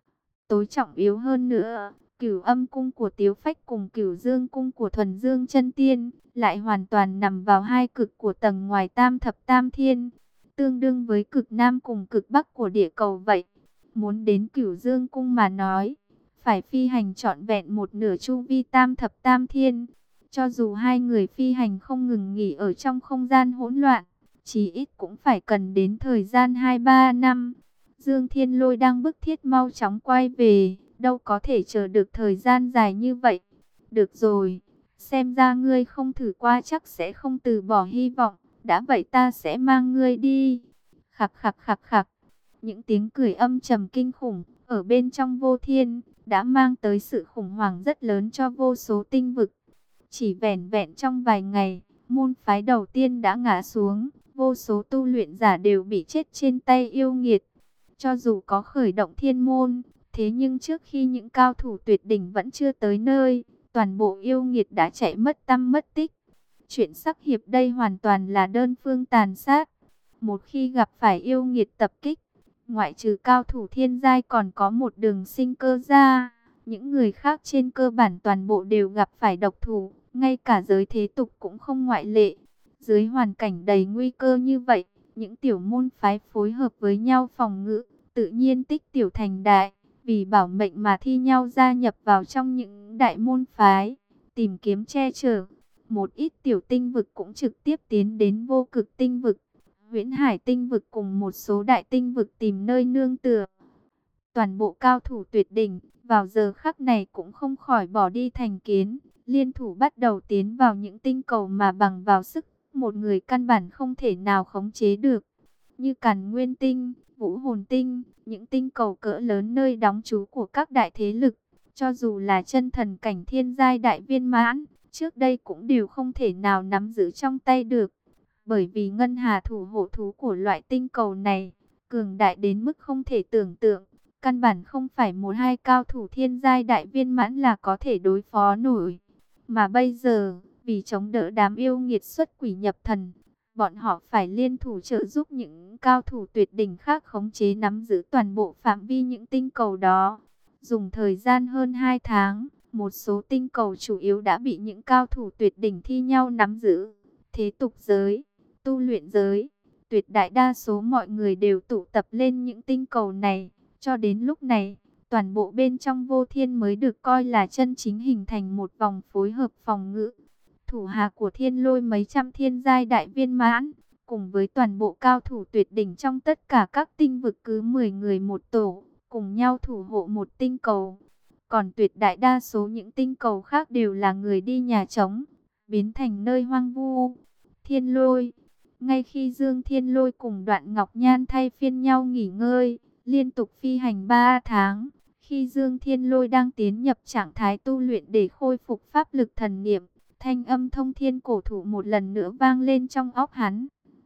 Tối trọng yếu hơn nữa, Cửu Âm cung của Tiếu Phách cùng Cửu Dương cung của Thuần Dương Chân Tiên lại hoàn toàn nằm vào hai cực của tầng ngoài Tam Thập Tam Thiên, tương đương với cực Nam cùng cực Bắc của địa cầu vậy. Muốn đến Cửu Dương cung mà nói, phải phi hành trọn vẹn một nửa chu vi Tam Thập Tam Thiên. Cho dù hai người phi hành không ngừng nghỉ ở trong không gian hỗn loạn, chí ít cũng phải cần đến thời gian hai ba năm. Dương Thiên Lôi đang bức thiết mau chóng quay về, đâu có thể chờ được thời gian dài như vậy. Được rồi, xem ra ngươi không thử qua chắc sẽ không từ bỏ hy vọng, đã vậy ta sẽ mang ngươi đi. Khặc khặc khặc khặc, những tiếng cười âm trầm kinh khủng ở bên trong vô thiên đã mang tới sự khủng hoảng rất lớn cho vô số tinh vực. Chỉ vẻn vẹn trong vài ngày, môn phái đầu tiên đã ngã xuống, vô số tu luyện giả đều bị chết trên tay yêu nghiệt. Cho dù có khởi động thiên môn, thế nhưng trước khi những cao thủ tuyệt đỉnh vẫn chưa tới nơi, toàn bộ yêu nghiệt đã chạy mất tăm mất tích. Chuyện sắc hiệp đây hoàn toàn là đơn phương tàn sát. Một khi gặp phải yêu nghiệt tập kích, ngoại trừ cao thủ thiên giai còn có một đường sinh cơ ra. Những người khác trên cơ bản toàn bộ đều gặp phải độc thủ, ngay cả giới thế tục cũng không ngoại lệ. Dưới hoàn cảnh đầy nguy cơ như vậy, những tiểu môn phái phối hợp với nhau phòng ngự, tự nhiên tích tiểu thành đại, vì bảo mệnh mà thi nhau gia nhập vào trong những đại môn phái, tìm kiếm che chở. Một ít tiểu tinh vực cũng trực tiếp tiến đến vô cực tinh vực, Huyễn Hải tinh vực cùng một số đại tinh vực tìm nơi nương tựa. Toàn bộ cao thủ tuyệt đỉnh vào giờ khắc này cũng không khỏi bỏ đi thành kiến, liên thủ bắt đầu tiến vào những tinh cầu mà bằng vào sức một người căn bản không thể nào khống chế được, như Càn Nguyên tinh, Vũ Hồn tinh, những tinh cầu cỡ lớn nơi đóng trú của các đại thế lực. Cho dù là chân thần cảnh thiên giai đại viên mãn, trước đây cũng đều không thể nào nắm giữ trong tay được, bởi vì ngân hà thủ hộ thú của loại tinh cầu này cường đại đến mức không thể tưởng tượng, căn bản không phải một hai cao thủ thiên giai đại viên mãn là có thể đối phó nổi. Mà bây giờ, vì chống đỡ đám yêu nghiệt xuất quỷ nhập thần, bọn họ phải liên thủ trợ giúp những cao thủ tuyệt đỉnh khác khống chế nắm giữ toàn bộ phạm vi những tinh cầu đó. Dùng thời gian hơn hai tháng, một số tinh cầu chủ yếu đã bị những cao thủ tuyệt đỉnh thi nhau nắm giữ. Thế tục giới, tu luyện giới, tuyệt đại đa số mọi người đều tụ tập lên những tinh cầu này. Cho đến lúc này, toàn bộ bên trong vô thiên mới được coi là chân chính hình thành một vòng phối hợp phòng ngự. Thủ hạ của Thiên Lôi mấy trăm thiên giai đại viên mãn, cùng với toàn bộ cao thủ tuyệt đỉnh trong tất cả các tinh vực cứ mười người một tổ, cùng nhau thủ hộ một tinh cầu. Còn tuyệt đại đa số những tinh cầu khác đều là người đi nhà trống, biến thành nơi hoang vu. Thiên Lôi, ngay khi Dương Thiên Lôi cùng Đoạn Ngọc Nhan thay phiên nhau nghỉ ngơi, liên tục phi hành ba tháng, khi Dương Thiên Lôi đang tiến nhập trạng thái tu luyện để khôi phục pháp lực thần niệm, thanh âm thông thiên cổ thụ một lần nữa vang lên trong óc hắn.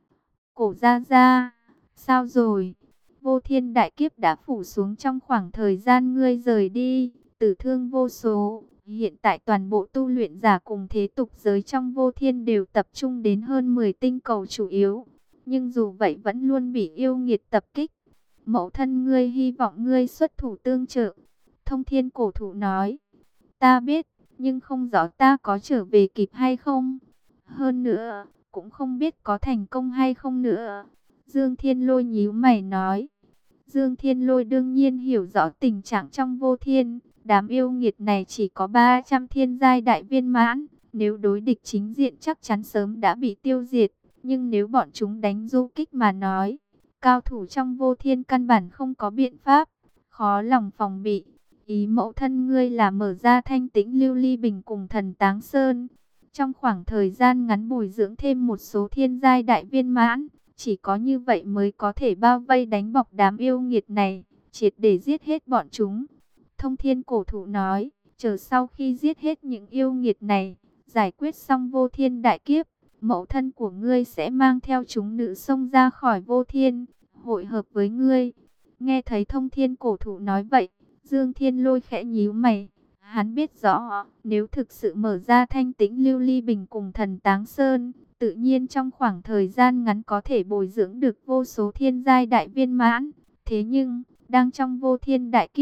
Cổ gia gia, sao rồi? Vô thiên đại kiếp đã phủ xuống trong khoảng thời gian ngươi rời đi, tử thương vô số. Hiện tại toàn bộ tu luyện giả cùng thế tục giới trong vô thiên đều tập trung đến hơn mười tinh cầu chủ yếu. Nhưng dù vậy vẫn luôn bị yêu nghiệt tập kích. Mẫu thân ngươi hy vọng ngươi xuất thủ tương trợ. Thông thiên cổ thụ nói. Ta biết, nhưng không rõ ta có trở về kịp hay không. Hơn nữa, cũng không biết có thành công hay không nữa. Dương Thiên Lôi nhíu mày nói. Dương Thiên Lôi đương nhiên hiểu rõ tình trạng trong vô thiên. Đám yêu nghiệt này chỉ có ba trăm thiên giai đại viên mãn. Nếu đối địch chính diện chắc chắn sớm đã bị tiêu diệt. Nhưng nếu bọn chúng đánh du kích mà nói, cao thủ trong vô thiên căn bản không có biện pháp, khó lòng phòng bị. Ý mẫu thân ngươi là mở ra Thanh Tĩnh Lưu Ly Bình cùng Thần Táng Sơn. Trong khoảng thời gian ngắn bồi dưỡng thêm một số thiên giai đại viên mãn, chỉ có như vậy mới có thể bao vây đánh bọc đám yêu nghiệt này, triệt để giết hết bọn chúng. Thông thiên cổ thụ nói, chờ sau khi giết hết những yêu nghiệt này, giải quyết xong vô thiên đại kiếp, mẫu thân của ngươi sẽ mang theo chúng nữ xông ra khỏi vô thiên, hội hợp với ngươi. Nghe thấy thông thiên cổ thụ nói vậy, Dương Thiên Lôi khẽ nhíu mày. Hắn biết rõ, nếu thực sự mở ra Thanh Tĩnh Lưu Ly Bình cùng Thần Táng Sơn, tự nhiên trong khoảng thời gian ngắn có thể bồi dưỡng được vô số thiên giai đại viên mãn. Thế nhưng, đang trong vô thiên đại kiếp,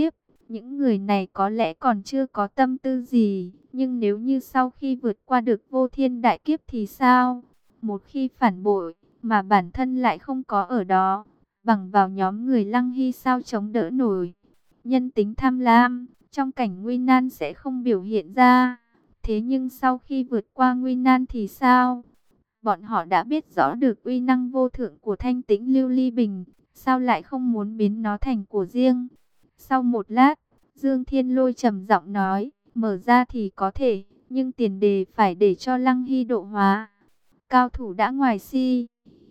Những người này có lẽ còn chưa có tâm tư gì, nhưng nếu như sau khi vượt qua được vô thiên đại kiếp thì sao? Một khi phản bội, mà bản thân lại không có ở đó, bằng vào nhóm người Lăng Hy sao chống đỡ nổi? Nhân tính tham lam, trong cảnh nguy nan sẽ không biểu hiện ra. Thế nhưng sau khi vượt qua nguy nan thì sao? Bọn họ đã biết rõ được uy năng vô thượng của thanh tĩnh lưu ly bình, sao lại không muốn biến nó thành của riêng? Sau một lát, Dương Thiên Lôi trầm giọng nói, mở ra thì có thể, nhưng tiền đề phải để cho Lăng Hy độ hóa. Cao thủ đã ngoài si.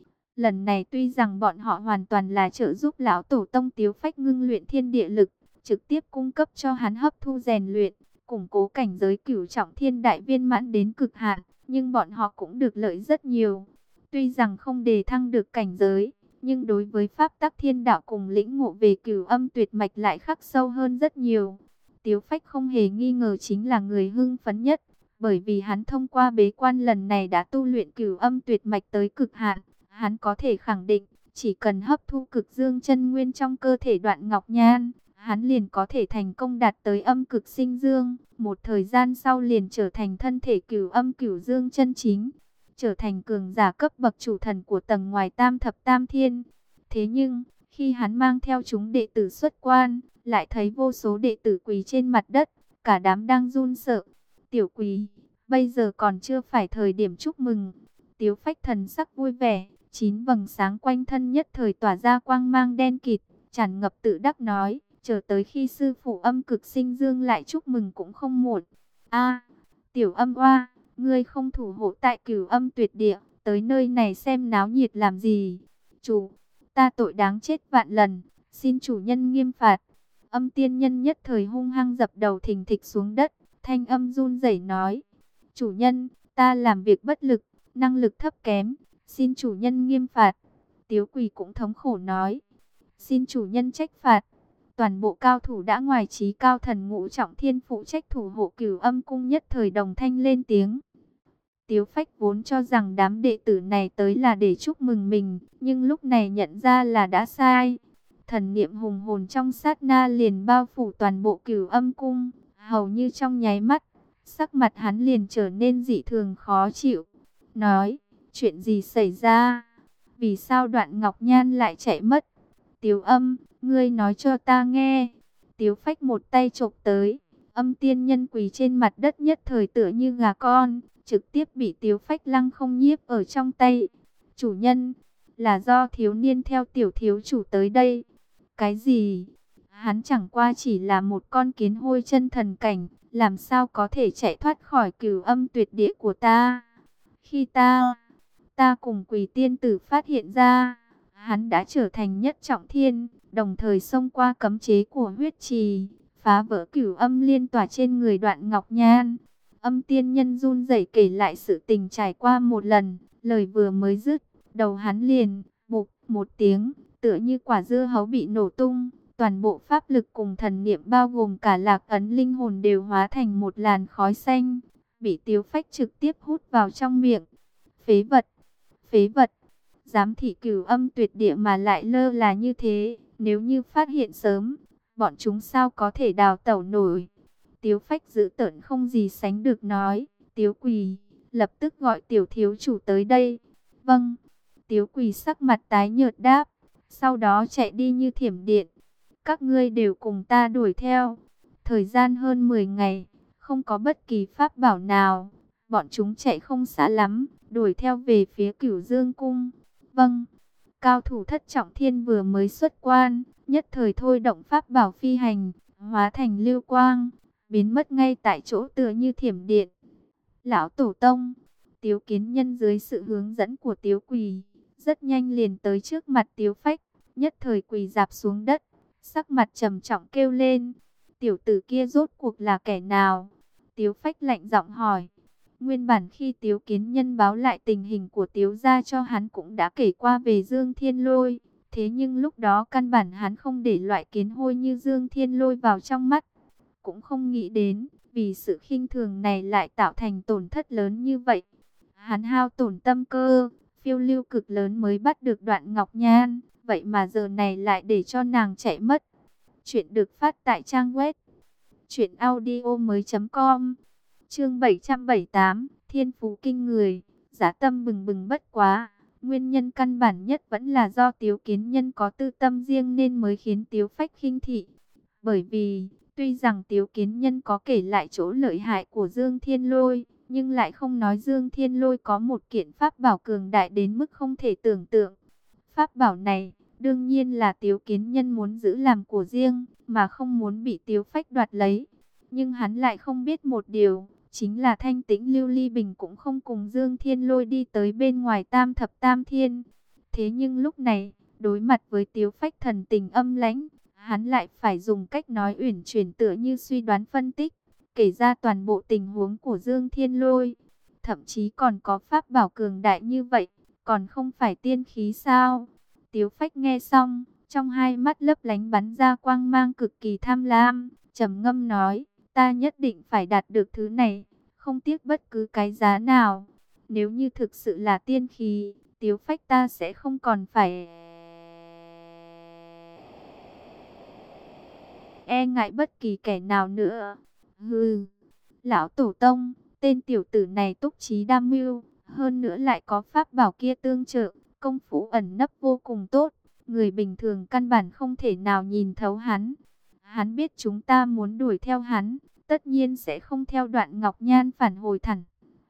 Lần này tuy rằng bọn họ hoàn toàn là trợ giúp lão tổ tông Tiếu Phách ngưng luyện thiên địa lực, trực tiếp cung cấp cho hắn hấp thu rèn luyện, củng cố cảnh giới cửu trọng thiên đại viên mãn đến cực hạn, nhưng bọn họ cũng được lợi rất nhiều. Tuy rằng không đề thăng được cảnh giới, nhưng đối với pháp tắc thiên đạo cùng lĩnh ngộ về cửu âm tuyệt mạch lại khắc sâu hơn rất nhiều. Tiếu Phách không hề nghi ngờ chính là người hưng phấn nhất, bởi vì hắn thông qua bế quan lần này đã tu luyện cửu âm tuyệt mạch tới cực hạn. Hắn có thể khẳng định, chỉ cần hấp thu cực dương chân nguyên trong cơ thể Đoạn Ngọc Nhan, hắn liền có thể thành công đạt tới âm cực sinh dương, một thời gian sau liền trở thành thân thể cửu âm cửu dương chân chính, trở thành cường giả cấp bậc chủ thần của tầng ngoài tam thập tam thiên. Thế nhưng, khi hắn mang theo chúng đệ tử xuất quan, lại thấy vô số đệ tử quỳ trên mặt đất, cả đám đang run sợ. Tiểu Quỳ, bây giờ còn chưa phải thời điểm chúc mừng. Tiếu Phách thần sắc vui vẻ, chín vầng sáng quanh thân nhất thời tỏa ra quang mang đen kịt, tràn ngập tự đắc nói, chờ tới khi sư phụ âm cực sinh dương lại chúc mừng cũng không muộn. A, Tiểu Âm Oa, ngươi không thủ hộ tại cửu âm tuyệt địa, tới nơi này xem náo nhiệt làm gì? Chủ, ta tội đáng chết vạn lần, xin chủ nhân nghiêm phạt. Âm tiên nhân nhất thời hung hăng dập đầu thình thịch xuống đất, thanh âm run rẩy nói, chủ nhân, ta làm việc bất lực, năng lực thấp kém, xin chủ nhân nghiêm phạt. Tiếu Quỳ cũng thống khổ nói, xin chủ nhân trách phạt. Toàn bộ cao thủ đã ngoài trí cao thần ngũ trọng thiên phụ trách thủ hộ cửu âm cung nhất thời đồng thanh lên tiếng. Tiếu Phách vốn cho rằng đám đệ tử này tới là để chúc mừng mình, nhưng lúc này nhận ra là đã sai. Thần niệm hùng hồn trong sát na liền bao phủ toàn bộ cửu âm cung, hầu như trong nháy mắt, sắc mặt hắn liền trở nên dị thường khó chịu. Nói, chuyện gì xảy ra? Vì sao Đoạn Ngọc Nhan lại chạy mất? Tiếu Âm, ngươi nói cho ta nghe. Tiếu Phách một tay chộp tới, Âm tiên nhân quỳ trên mặt đất nhất thời tựa như gà con, trực tiếp bị Tiếu Phách lăng không nhiếp ở trong tay. Chủ nhân, là do thiếu niên theo tiểu thiếu chủ tới đây. Cái gì? Hắn chẳng qua chỉ là một con kiến hôi chân thần cảnh, làm sao có thể chạy thoát khỏi cửu âm tuyệt địa của ta? Khi ta, ta cùng Quỳ tiên tử phát hiện ra, hắn đã trở thành nhất trọng thiên, đồng thời xông qua cấm chế của huyết trì, phá vỡ cửu âm liên tỏa trên người Đoạn Ngọc Nhan. Âm tiên nhân run rẩy kể lại sự tình trải qua một lần, lời vừa mới dứt, đầu hắn liền, bụp, một tiếng, tựa như quả dưa hấu bị nổ tung. Toàn bộ pháp lực cùng thần niệm bao gồm cả lạc ấn linh hồn đều hóa thành một làn khói xanh, bị Tiếu Phách trực tiếp hút vào trong miệng. Phế vật, phế vật, dám thị cửu âm tuyệt địa mà lại lơ là như thế, nếu như phát hiện sớm, bọn chúng sao có thể đào tẩu nổi. Tiếu Phách dữ tợn không gì sánh được nói, Tiếu Quỳ, lập tức gọi tiểu thiếu chủ tới đây. Vâng, Tiếu Quỳ sắc mặt tái nhợt đáp, sau đó chạy đi như thiểm điện. Các ngươi đều cùng ta đuổi theo. Thời gian hơn mười ngày, không có bất kỳ pháp bảo nào. Bọn chúng chạy không xa lắm, đuổi theo về phía Cửu Dương Cung. Vâng, cao thủ thất trọng thiên vừa mới xuất quan, nhất thời thôi động pháp bảo phi hành, hóa thành lưu quang, biến mất ngay tại chỗ tựa như thiểm điện. Lão Tổ Tông, Tiếu Kiến Nhân dưới sự hướng dẫn của Tiếu Quỳ, rất nhanh liền tới trước mặt Tiếu Phách, nhất thời quỳ rạp xuống đất, sắc mặt trầm trọng kêu lên, tiểu tử kia rốt cuộc là kẻ nào? Tiếu Phách lạnh giọng hỏi. Nguyên bản khi Tiếu Kiến Nhân báo lại tình hình của Tiếu gia cho hắn cũng đã kể qua về Dương Thiên Lôi, thế nhưng lúc đó căn bản hắn không để loại kiến hôi như Dương Thiên Lôi vào trong mắt, cũng không nghĩ đến vì sự khinh thường này lại tạo thành tổn thất lớn như vậy. Hắn hao tổn tâm cơ, phiêu lưu cực lớn mới bắt được Đoạn Ngọc Nhan, vậy mà giờ này lại để cho nàng chạy mất. Chuyện được phát tại trang web truyện audio mới chấm com. Chương bảy trăm bảy mươi tám, thiên phú kinh người, dã tâm bừng bừng bất quá. Nguyên nhân căn bản nhất vẫn là do Tiếu Kiến Nhân có tư tâm riêng nên mới khiến Tiếu Phách khinh thị. Bởi vì, tuy rằng Tiếu Kiến Nhân có kể lại chỗ lợi hại của Dương Thiên Lôi, nhưng lại không nói Dương Thiên Lôi có một kiện pháp bảo cường đại đến mức không thể tưởng tượng. Pháp bảo này, đương nhiên là Tiếu Kiến Nhân muốn giữ làm của riêng, mà không muốn bị Tiếu Phách đoạt lấy. Nhưng hắn lại không biết một điều, chính là Thanh Tĩnh Lưu Ly Bình cũng không cùng Dương Thiên Lôi đi tới bên ngoài Tam Thập Tam Thiên. Thế nhưng lúc này, đối mặt với Tiếu Phách thần tình âm lãnh, hắn lại phải dùng cách nói uyển chuyển tựa như suy đoán phân tích, kể ra toàn bộ tình huống của Dương Thiên Lôi. Thậm chí còn có pháp bảo cường đại như vậy, còn không phải tiên khí sao? Tiếu Phách nghe xong, trong hai mắt lấp lánh bắn ra quang mang cực kỳ tham lam, trầm ngâm nói, ta nhất định phải đạt được thứ này, không tiếc bất cứ cái giá nào. Nếu như thực sự là tiên khí, Tiếu Phách ta sẽ không còn phải e ngại bất kỳ kẻ nào nữa. Hừ, lão tổ tông, tên tiểu tử này túc trí đam mưu, hơn nữa lại có pháp bảo kia tương trợ, công phu ẩn nấp vô cùng tốt, người bình thường căn bản không thể nào nhìn thấu hắn. Hắn biết chúng ta muốn đuổi theo hắn, tất nhiên sẽ không theo Đoạn Ngọc Nhan phản hồi thẳng